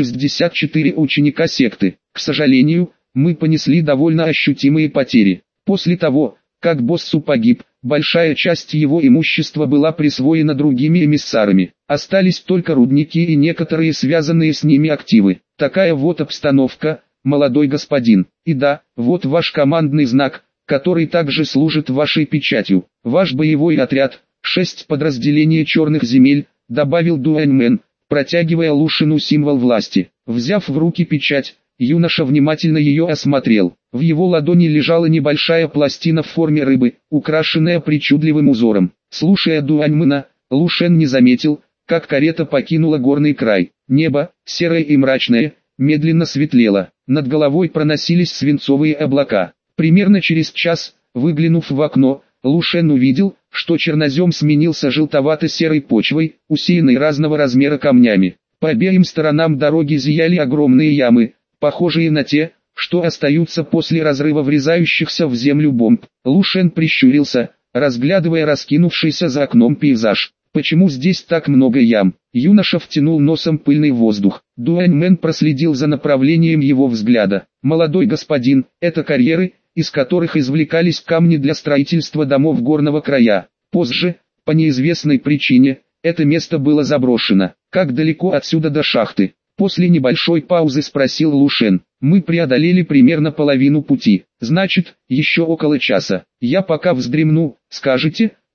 264 ученика секты. К сожалению, мы понесли довольно ощутимые потери. После того, как боссу погиб, большая часть его имущества была присвоена другими эмиссарами. Остались только рудники и некоторые связанные с ними активы. Такая вот обстановка, молодой господин. И да, вот ваш командный знак, который также служит вашей печатью. Ваш боевой отряд, 6 подразделений черных земель, добавил Дуаньмэн, протягивая Лушину символ власти. Взяв в руки печать, юноша внимательно ее осмотрел. В его ладони лежала небольшая пластина в форме рыбы, украшенная причудливым узором. Слушая Дуаньмэна, Лушен не заметил, как карета покинула горный край. Небо, серое и мрачное, медленно светлело. Над головой проносились свинцовые облака. Примерно через час, выглянув в окно, Лушен увидел, что чернозем сменился желтовато-серой почвой, усеянной разного размера камнями. По обеим сторонам дороги зияли огромные ямы, похожие на те, что остаются после разрыва врезающихся в землю бомб. Лушен прищурился, разглядывая раскинувшийся за окном пейзаж. Почему здесь так много ям? Юноша втянул носом пыльный воздух. Дуаньмэн проследил за направлением его взгляда. «Молодой господин, это карьеры, из которых извлекались камни для строительства домов горного края. Позже, по неизвестной причине, это место было заброшено. Как далеко отсюда до шахты?» После небольшой паузы спросил Лушен. «Мы преодолели примерно половину пути. Значит, еще около часа. Я пока вздремну, скажете?»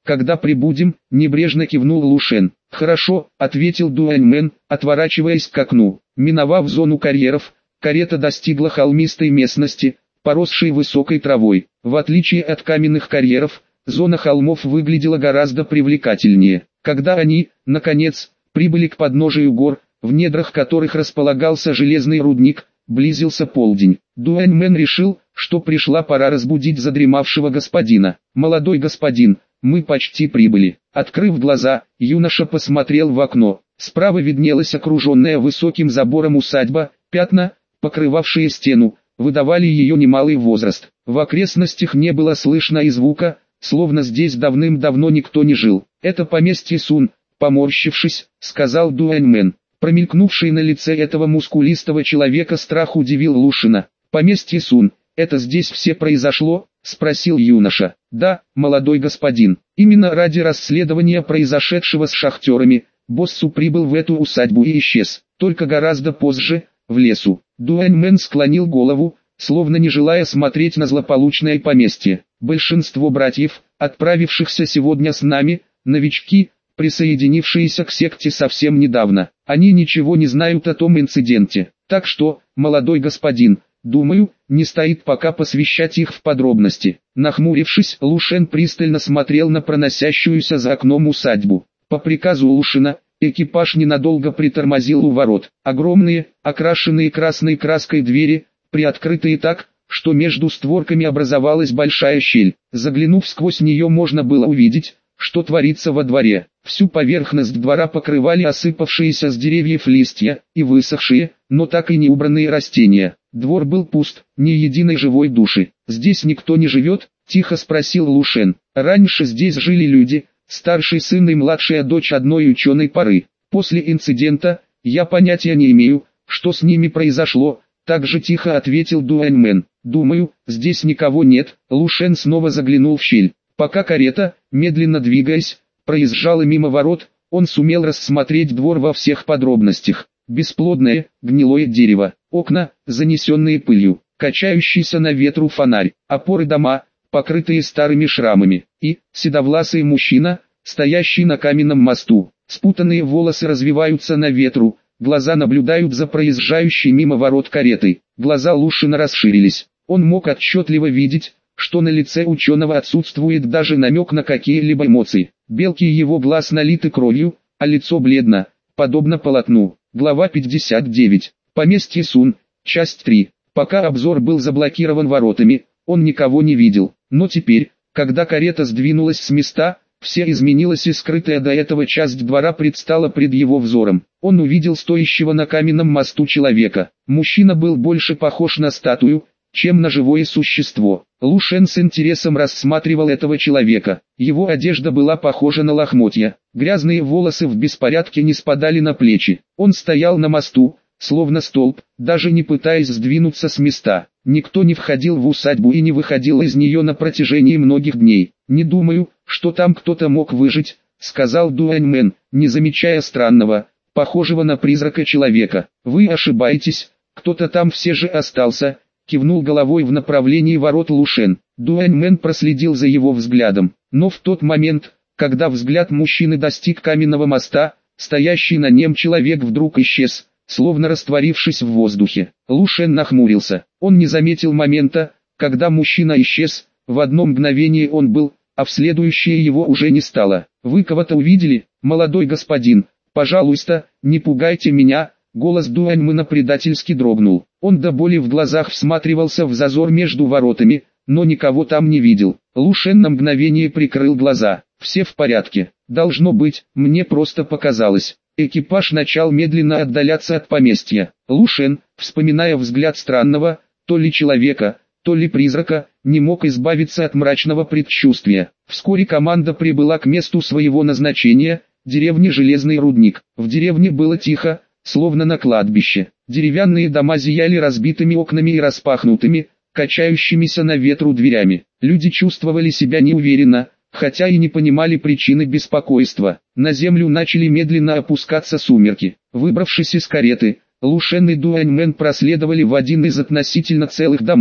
когда прибудем», — небрежно кивнул Лушен. «Хорошо», — ответил Дуаньмен, отворачиваясь к окну. Миновав зону карьеров, карета достигла холмистой местности, поросшей высокой травой. В отличие от каменных карьеров, зона холмов выглядела гораздо привлекательнее. Когда они, наконец, прибыли к подножию гор, в недрах которых располагался железный рудник, близился полдень. Дуаньмен решил, что пришла пора разбудить задремавшего господина. «Молодой господин, мы почти прибыли». Открыв глаза, юноша посмотрел в окно. Справа виднелась окруженная высоким забором усадьба, пятна, покрывавшие стену, выдавали ее немалый возраст. В окрестностях не было слышно и звука, словно здесь давным-давно никто не жил. «Это поместье Сун», — поморщившись, сказал Дуаньмен. Промелькнувший на лице этого мускулистого человека страх удивил Лушина. «Поместье Сун, это здесь все произошло?» — спросил юноша. «Да, молодой господин, именно ради расследования произошедшего с шахтерами, Боссу прибыл в эту усадьбу и исчез, только гораздо позже, в лесу». Дуаньмен склонил голову, словно не желая смотреть на злополучное поместье. «Большинство братьев, отправившихся сегодня с нами, новички, присоединившиеся к секте совсем недавно. Они ничего не знают о том инциденте. Так что, молодой господин, думаю, не стоит пока посвящать их в подробности». Нахмурившись, Лушен пристально смотрел на проносящуюся за окном усадьбу. По приказу Лушина, экипаж ненадолго притормозил у ворот. Огромные, окрашенные красной краской двери, приоткрытые так, что между створками образовалась большая щель. Заглянув сквозь нее, можно было увидеть, что творится во дворе. Всю поверхность двора покрывали осыпавшиеся с деревьев листья и высохшие, но так и не убранные растения. Двор был пуст, ни единой живой души. «Здесь никто не живет?» – тихо спросил Лушен. «Раньше здесь жили люди, старший сын и младшая дочь одной ученой поры. После инцидента, я понятия не имею, что с ними произошло», – так же тихо ответил Дуаньмен. «Думаю, здесь никого нет». Лушен снова заглянул в щель. Пока карета, медленно двигаясь, проезжала мимо ворот, он сумел рассмотреть двор во всех подробностях. Бесплодное, гнилое дерево, окна, занесенные пылью, качающийся на ветру фонарь, опоры дома, покрытые старыми шрамами, и седовласый мужчина, стоящий на каменном мосту. Спутанные волосы развиваются на ветру, глаза наблюдают за проезжающей мимо ворот каретой. Глаза Лушина расширились. Он мог отчетливо видеть, что на лице ученого отсутствует даже намек на какие-либо эмоции. Белки его глаз налиты кровью, а лицо бледно, подобно полотну. Глава 59. Поместье Сун, часть 3. Пока обзор был заблокирован воротами, он никого не видел. Но теперь, когда карета сдвинулась с места, все изменилось и скрытая до этого часть двора предстала пред его взором. Он увидел стоящего на каменном мосту человека. Мужчина был больше похож на статую, чем на живое существо. Лушен с интересом рассматривал этого человека. Его одежда была похожа на лохмотья. Грязные волосы в беспорядке не спадали на плечи. Он стоял на мосту, словно столб, даже не пытаясь сдвинуться с места. Никто не входил в усадьбу и не выходил из нее на протяжении многих дней. «Не думаю, что там кто-то мог выжить», — сказал Дуаньмен, не замечая странного, похожего на призрака человека. «Вы ошибаетесь, кто-то там все же остался», — кивнул головой в направлении ворот Лушен. Дуаньмен проследил за его взглядом, но в тот момент, когда взгляд мужчины достиг каменного моста, стоящий на нем человек вдруг исчез, словно растворившись в воздухе. Лушен нахмурился. Он не заметил момента, когда мужчина исчез, в одно мгновение он был, а в следующее его уже не стало. «Вы кого-то увидели, молодой господин? Пожалуйста, не пугайте меня». Голос Дуаньмена предательски дрогнул. Он до боли в глазах всматривался в зазор между воротами, но никого там не видел. Лушен на мгновение прикрыл глаза. «Все в порядке. Должно быть, мне просто показалось». Экипаж начал медленно отдаляться от поместья. Лушен, вспоминая взгляд странного, то ли человека, то ли призрака, не мог избавиться от мрачного предчувствия. Вскоре команда прибыла к месту своего назначения, деревне Железный Рудник. В деревне было тихо, словно на кладбище. Деревянные дома зияли разбитыми окнами и распахнутыми, качающимися на ветру дверями. Люди чувствовали себя неуверенно, хотя и не понимали причины беспокойства. На землю начали медленно опускаться сумерки. Выбравшись из кареты, Лушен и Дуаньмен проследовали в один из относительно целых домов.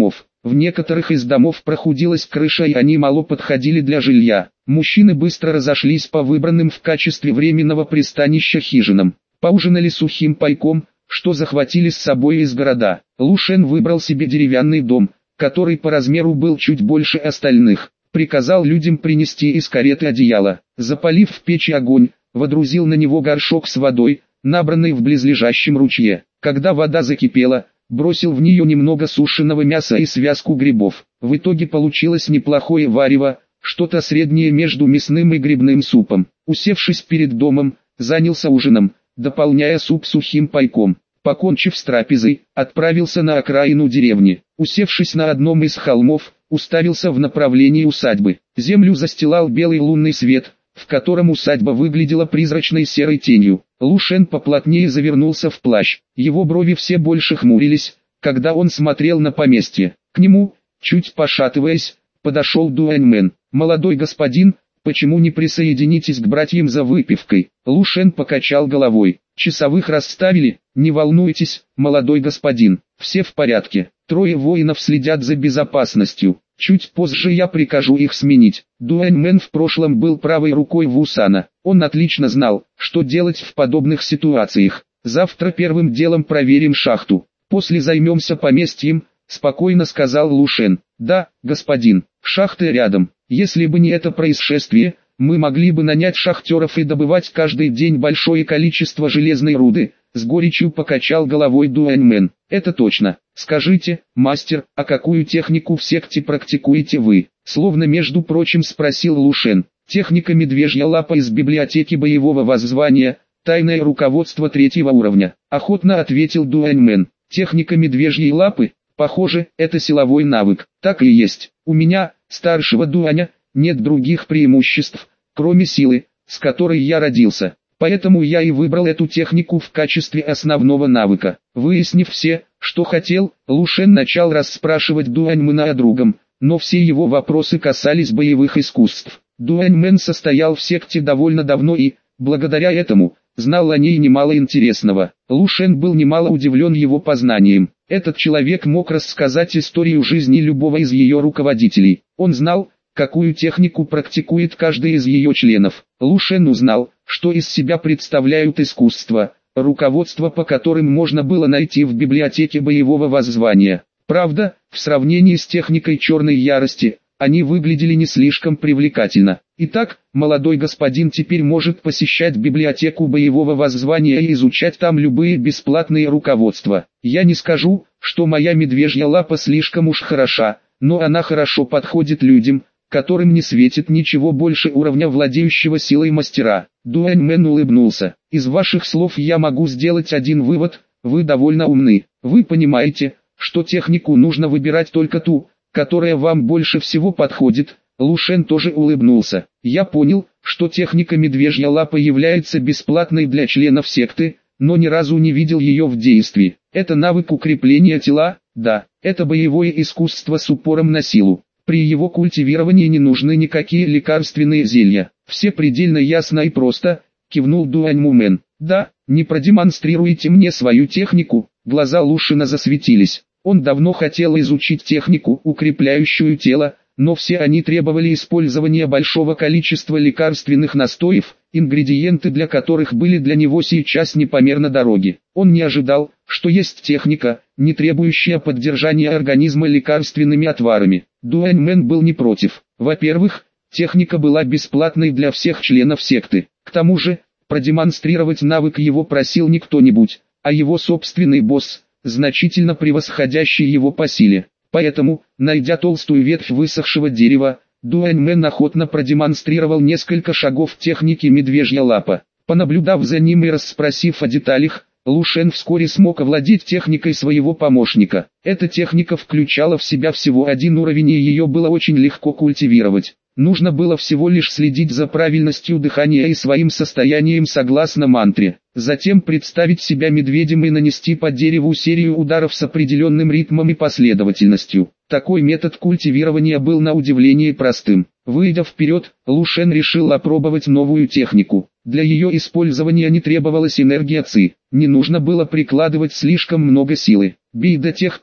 В некоторых из домов прохудилась крыша, и они мало подходили для жилья. Мужчины быстро разошлись по выбранным в качестве временного пристанища хижинам. Поужинали сухим пайком, что захватили с собой из города. Лу Шен выбрал себе деревянный дом, который по размеру был чуть больше остальных. Приказал людям принести из кареты одеяло. Запалив в печи огонь, водрузил на него горшок с водой, набранной в близлежащем ручье. Когда вода закипела, бросил в нее немного сушеного мяса и связку грибов. В итоге получилось неплохое варево, что-то среднее между мясным и грибным супом. Усевшись перед домом, занялся ужином, дополняя суп сухим пайком. Покончив с трапезой, отправился на окраину деревни. Усевшись на одном из холмов, уставился в направлении усадьбы. Землю застилал белый лунный свет, в котором усадьба выглядела призрачной серой тенью. Лу Шен поплотнее завернулся в плащ. Его брови все больше хмурились, когда он смотрел на поместье. К нему, чуть пошатываясь, подошел Дуаньмен. «Молодой господин, почему не присоединитесь к братьям за выпивкой?» Лу Шен покачал головой. «Часовых расставили? Не волнуйтесь, молодой господин, все в порядке. 3 воинов следят за безопасностью. Чуть позже я прикажу их сменить». Дуаньмен в прошлом был правой рукой Вусана. Он отлично знал, что делать в подобных ситуациях. «Завтра первым делом проверим шахту. После займемся поместьем», — спокойно сказал Лу Шен. «Да, господин, шахта рядом. Если бы не это происшествие, мы могли бы нанять шахтеров и добывать каждый день большое количество железной руды», — с горечью покачал головой Дуаньмен. «Это точно. Скажите, мастер, а какую технику в секте практикуете вы?» Словно между прочим спросил Лу Шен. «Техника медвежья лапа из библиотеки боевого воззвания, тайное руководство 3-го уровня», — охотно ответил Дуаньмен. «Техника медвежьей лапы? Похоже, это силовой навык». «Так и есть. У меня, старшего Дуаня, нет других преимуществ, кроме силы, с которой я родился. Поэтому я и выбрал эту технику в качестве основного навыка». Выяснив все, что хотел, Лу Шен начал расспрашивать Дуаньмена о другом, но все его вопросы касались боевых искусств. Дуаньмен состоял в секте довольно давно и, благодаря этому, знал о ней немало интересного. Лу Шен был немало удивлен его познанием. Этот человек мог рассказать историю жизни любого из ее руководителей. Он знал, какую технику практикует каждый из ее членов. Лу Шен узнал, что из себя представляют искусства, руководство по которым можно было найти в библиотеке боевого воззвания. Правда, в сравнении с техникой черной ярости, они выглядели не слишком привлекательно. Итак, молодой господин теперь может посещать библиотеку боевого воззвания и изучать там любые бесплатные руководства. Я не скажу, что моя медвежья лапа слишком уж хороша, но она хорошо подходит людям, которым не светит ничего больше уровня владеющего силой мастера. Дуаньмен улыбнулся. «Из ваших слов я могу сделать один вывод: вы довольно умны. Вы понимаете, что технику нужно выбирать только ту, которая вам больше всего подходит». Лу Шен тоже улыбнулся. «Я понял, что техника медвежья лапа является бесплатной для членов секты, но ни разу не видел ее в действии. Это навык укрепления тела, да, это боевое искусство с упором на силу. При его культивировании не нужны никакие лекарственные зелья. Все предельно ясно и просто», — кивнул Дуаньмен. «Да, не продемонстрируете мне свою технику?» Глаза Лу Шена засветились. Он давно хотел изучить технику, укрепляющую тело, но все они требовали использования большого количества лекарственных настоев, ингредиенты для которых были для него сейчас непомерно дороги. Он не ожидал, что есть техника, не требующая поддержания организма лекарственными отварами. Дуаньмен был не против. Во-первых, техника была бесплатной для всех членов секты. К тому же, продемонстрировать навык его просил не кто-нибудь, а его собственный босс, значительно превосходящий его по силе. Поэтому, найдя толстую ветвь высохшего дерева, Дуаньмен охотно продемонстрировал несколько шагов техники медвежья лапа. Понаблюдав за ним и расспросив о деталях, Лу Шен вскоре смог овладеть техникой своего помощника. Эта техника включала в себя всего один уровень, и ее было очень легко культивировать. Нужно было всего лишь следить за правильностью дыхания и своим состоянием согласно мантре. Затем представить себя медведем и нанести по дереву серию ударов с определенным ритмом и последовательностью. Такой метод культивирования был на удивление простым. Выйдя вперед, Лу Шен решил опробовать новую технику. Для ее использования не требовалась энергия ци. Не нужно было прикладывать слишком много силы. «Бей до тех пор,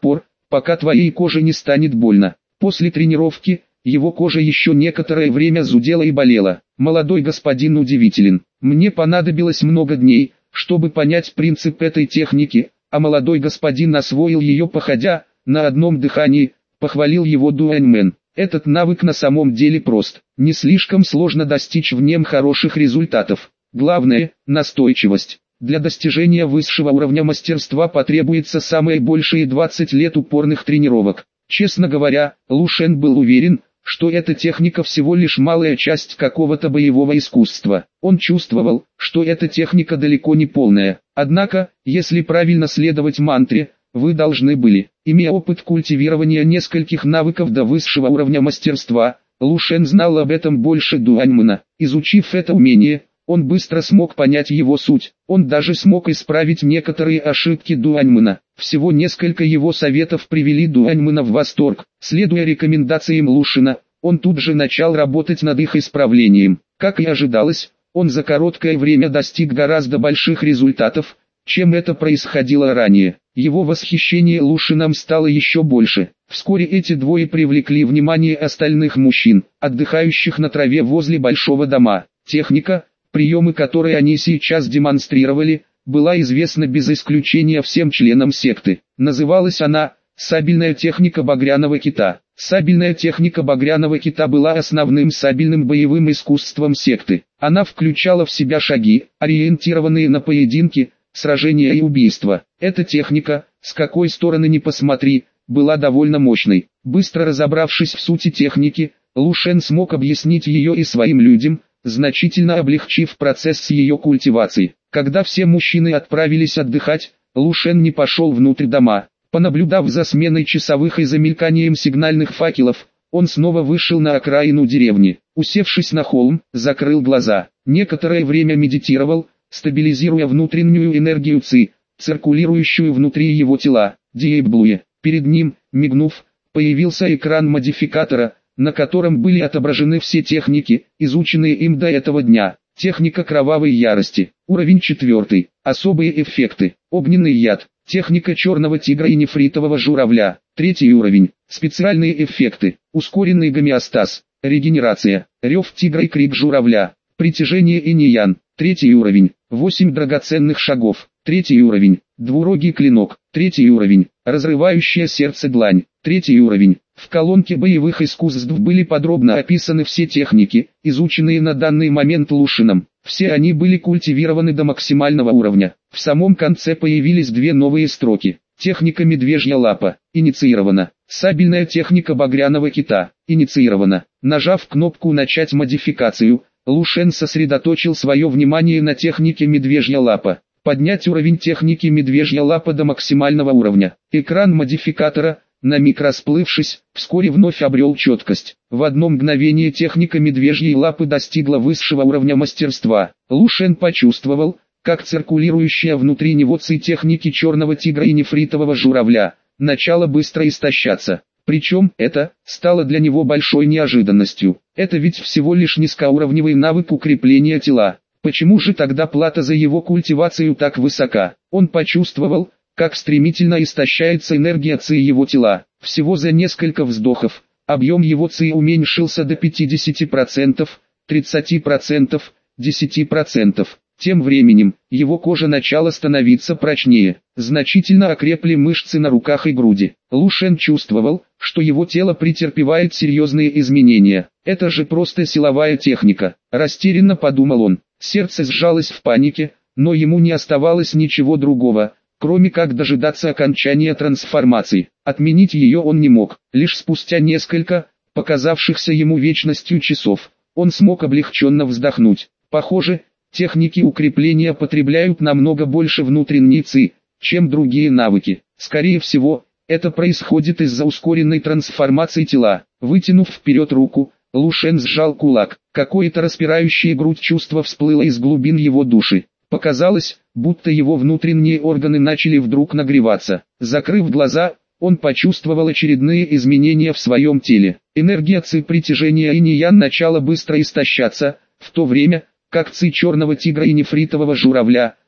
пока твоей коже не станет больно. После тренировки, его кожа еще некоторое время зудела и болела. Молодой господин удивителен. Мне понадобилось много дней, чтобы понять принцип этой техники, а молодой господин освоил ее походя, на одном дыхании, похвалил его Дуаньмен. Этот навык на самом деле прост. Не слишком сложно достичь в нем хороших результатов. Главное – настойчивость. Для достижения высшего уровня мастерства потребуется самое большее 20 лет упорных тренировок. Честно говоря, Лу Шен был уверен, что эта техника всего лишь малая часть какого-то боевого искусства. Он чувствовал, что эта техника далеко не полная. Однако, если правильно следовать мантре, вы должны были, имея опыт культивирования нескольких навыков до высшего уровня мастерства, Лу Шен знал об этом больше Дуаньмена. Изучив это умение, он быстро смог понять его суть. Он даже смог исправить некоторые ошибки Дуаньмена. Всего несколько его советов привели Дуаньмена в восторг. Следуя рекомендациям Лу Шена, он тут же начал работать над их исправлением. Как и ожидалось, он за короткое время достиг гораздо больших результатов, чем это происходило ранее. Его восхищение Лу Шеном стало еще больше. Вскоре эти двое привлекли внимание остальных мужчин, отдыхающих на траве возле большого дома. Техника, приемы которой они сейчас демонстрировали, была известна без исключения всем членам секты. Называлась она «Сабельная техника багряного кита». Сабельная техника багряного кита была основным сабельным боевым искусством секты. Она включала в себя шаги, ориентированные на поединки, сражения и убийства. Эта техника, с какой стороны ни посмотри, была довольно мощной. Быстро разобравшись в сути техники, Лу Шен смог объяснить ее и своим людям, значительно облегчив процесс ее культивации. Когда все мужчины отправились отдыхать, Лу Шен не пошел внутрь дома. Понаблюдав за сменой часовых и за мельканием сигнальных факелов, он снова вышел на окраину деревни. Усевшись на холм, закрыл глаза. Некоторое время медитировал, стабилизируя внутреннюю энергию Ци, циркулирующую внутри его тела. Диэблуе. Перед ним, мигнув, появился экран модификатора, на котором были отображены все техники, изученные им до этого дня. Техника кровавой ярости. Уровень 4. Особые эффекты. Огненный яд. Техника черного тигра и нефритового журавля. 3 уровень. Специальные эффекты. Ускоренный гомеостаз. Регенерация. Рев тигра и крик журавля. Притяжение инь-ян. 3 уровень. 8 драгоценных шагов. 3 уровень. Двурогий клинок. 3 уровень. Разрывающее сердце длань. 3 уровень. В колонке боевых искусств были подробно описаны все техники, изученные на данный момент Лу Шеном. Все они были культивированы до максимального уровня. В самом конце появились две новые строки. Техника медвежья лапа. Инициирована. Сабельная техника багряного кита. Инициирована. Нажав кнопку «Начать модификацию», Лу Шен сосредоточил свое внимание на технике медвежья лапа. Поднять уровень техники медвежья лапа до максимального уровня. Экран модификатора, на миг расплывшись, вскоре вновь обрел четкость. В одно мгновение техника медвежьей лапы достигла высшего уровня мастерства. Лу Шен почувствовал, как циркулирующая внутри него ци техники черного тигра и нефритового журавля начала быстро истощаться. Причем это стало для него большой неожиданностью. Это ведь всего лишь низкоуровневый навык укрепления тела. Почему же тогда плата за его культивацию так высока? Он почувствовал, как стремительно истощается энергия ци его тела. Всего за несколько вздохов объем его ци уменьшился до 50%, 30%, 10%. Тем временем, его кожа начала становиться прочнее. Значительно окрепли мышцы на руках и груди. Лу Шен чувствовал, что его тело претерпевает серьезные изменения. Это же просто силовая техника. Растерянно подумал он. Сердце сжалось в панике, но ему не оставалось ничего другого, кроме как дожидаться окончания трансформации. Отменить ее он не мог. Лишь спустя несколько, показавшихся ему вечностью часов, он смог облегченно вздохнуть. Похоже, техники укрепления потребляют намного больше внутренней ци, чем другие навыки. Скорее всего, это происходит из-за ускоренной трансформации тела. Вытянув вперед руку, Лу Шен сжал кулак. Какое-то распирающее грудь чувство всплыло из глубин его души. Показалось, будто его внутренние органы начали вдруг нагреваться. Закрыв глаза, он почувствовал очередные изменения в своем теле. Энергия ци притяжения инь-ян начала быстро истощаться, в то время, как ци черного тигра и нефритового журавля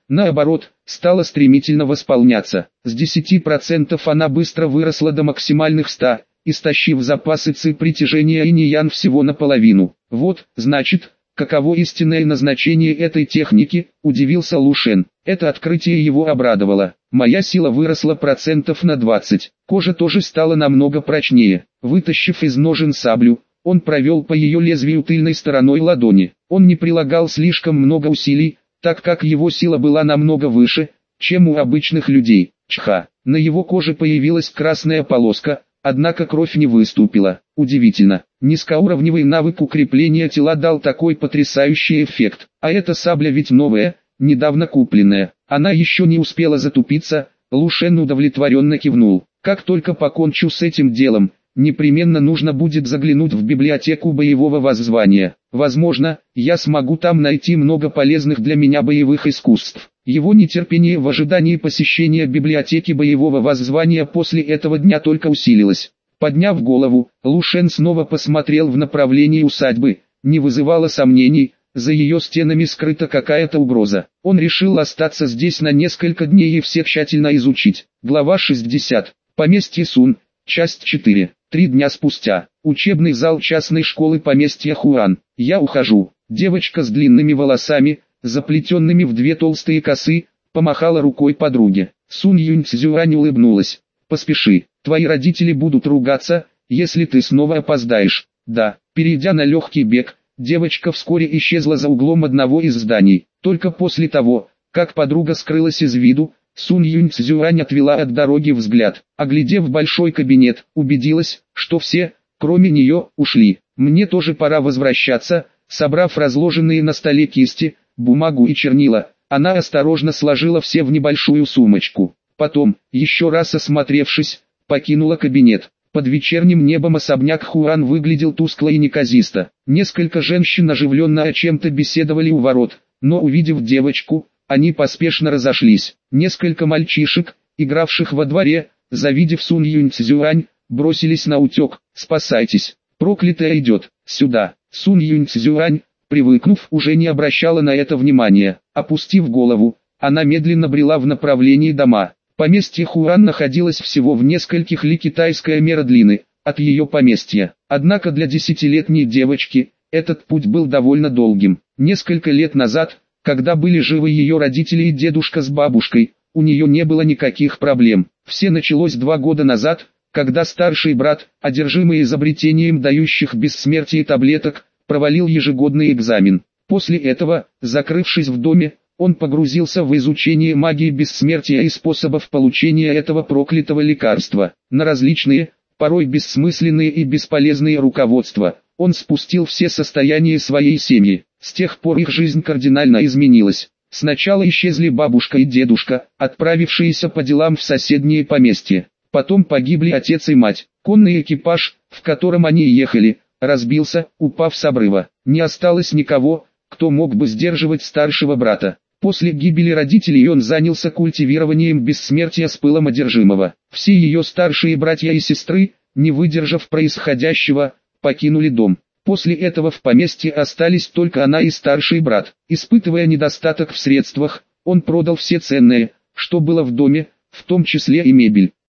наоборот, стала стремительно восполняться. С 10% она быстро выросла до максимальных 100%, истощив запасы ци притяжения инь-ян всего наполовину. Вот, значит, каково истинное назначение этой техники, удивился Лу Шен. Это открытие его обрадовало. Моя сила выросла процентов на 20. Кожа тоже стала намного прочнее. Вытащив из ножен саблю, он провел по ее лезвию тыльной стороной ладони. Он не прилагал слишком много усилий, так как его сила была намного выше, чем у обычных людей. Чха. На его коже появилась красная полоска, однако кровь не выступила. Удивительно, низкоуровневый навык укрепления тела дал такой потрясающий эффект. А эта сабля ведь новая, недавно купленная. Она еще не успела затупиться. Лу Шен удовлетворенно кивнул. Как только покончу с этим делом, непременно нужно будет заглянуть в библиотеку боевого воззвания. Возможно, я смогу там найти много полезных для меня боевых искусств. Его нетерпение в ожидании посещения библиотеки боевого воззвания после этого дня только усилилось. Подняв голову, Лу Шен снова посмотрел в направлении усадьбы. Не вызывало сомнений, за ее стенами скрыта какая-то угроза. Он решил остаться здесь на несколько дней и все тщательно изучить. Глава 60. Поместье Сун. Часть 4. 3 дня спустя. Учебный зал частной школы поместья Хуан. Я ухожу. Девочка с длинными волосами, заплетенными в 2 толстые косы, помахала рукой подруге. Сун Юньцзюань улыбнулась. Поспеши, твои родители будут ругаться, если ты снова опоздаешь. Да. Перейдя на легкий бег, девочка вскоре исчезла за углом одного из зданий. Только после того, как подруга скрылась из виду, Сун Юньцзюань отвела от дороги взгляд. Оглядев большой кабинет, убедилась, что все, кроме нее, ушли. Мне тоже пора возвращаться. Собрав разложенные на столе кисти, бумагу и чернила, она осторожно сложила все в небольшую сумочку. Потом, еще раз осмотревшись, покинула кабинет. Под вечерним небом особняк Хуан выглядел тускло и неказисто. Несколько женщин оживленно о чем-то беседовали у ворот, но увидев девочку, они поспешно разошлись. Несколько мальчишек, игравших во дворе, завидев Сун Юньцзюань, бросились на утек. «Спасайтесь! Проклятая идет! Сюда!» Сун Юньцзюань, привыкнув, уже не обращала на это внимания. Опустив голову, она медленно брела в направлении дома. Поместье Хуан находилось всего в нескольких ли китайская мера длины от ее поместья. Однако для 10-летней девочки этот путь был довольно долгим. Несколько лет назад, когда были живы ее родители и дедушка с бабушкой, у нее не было никаких проблем. Все началось 2 года назад, когда старший брат, одержимый изобретением дающих бессмертие таблеток, провалил ежегодный экзамен. После этого, закрывшись в доме, он погрузился в изучение магии бессмертия и способов получения этого проклятого лекарства. На различные, порой бессмысленные и бесполезные руководства, он спустил все состояния своей семьи. С тех пор их жизнь кардинально изменилась. Сначала исчезли бабушка и дедушка, отправившиеся по делам в соседнее поместье. Потом погибли отец и мать. Конный экипаж, в котором они ехали, разбился, упав с обрыва. Не осталось никого, кто мог бы сдерживать старшего брата. После гибели родителей он занялся культивированием бессмертия с пылом одержимого. Все ее старшие братья и сестры, не выдержав происходящего, покинули дом. После этого в поместье остались только она и старший брат. Испытывая недостаток в средствах, он продал все ценное, что было в доме, в том числе и мебель.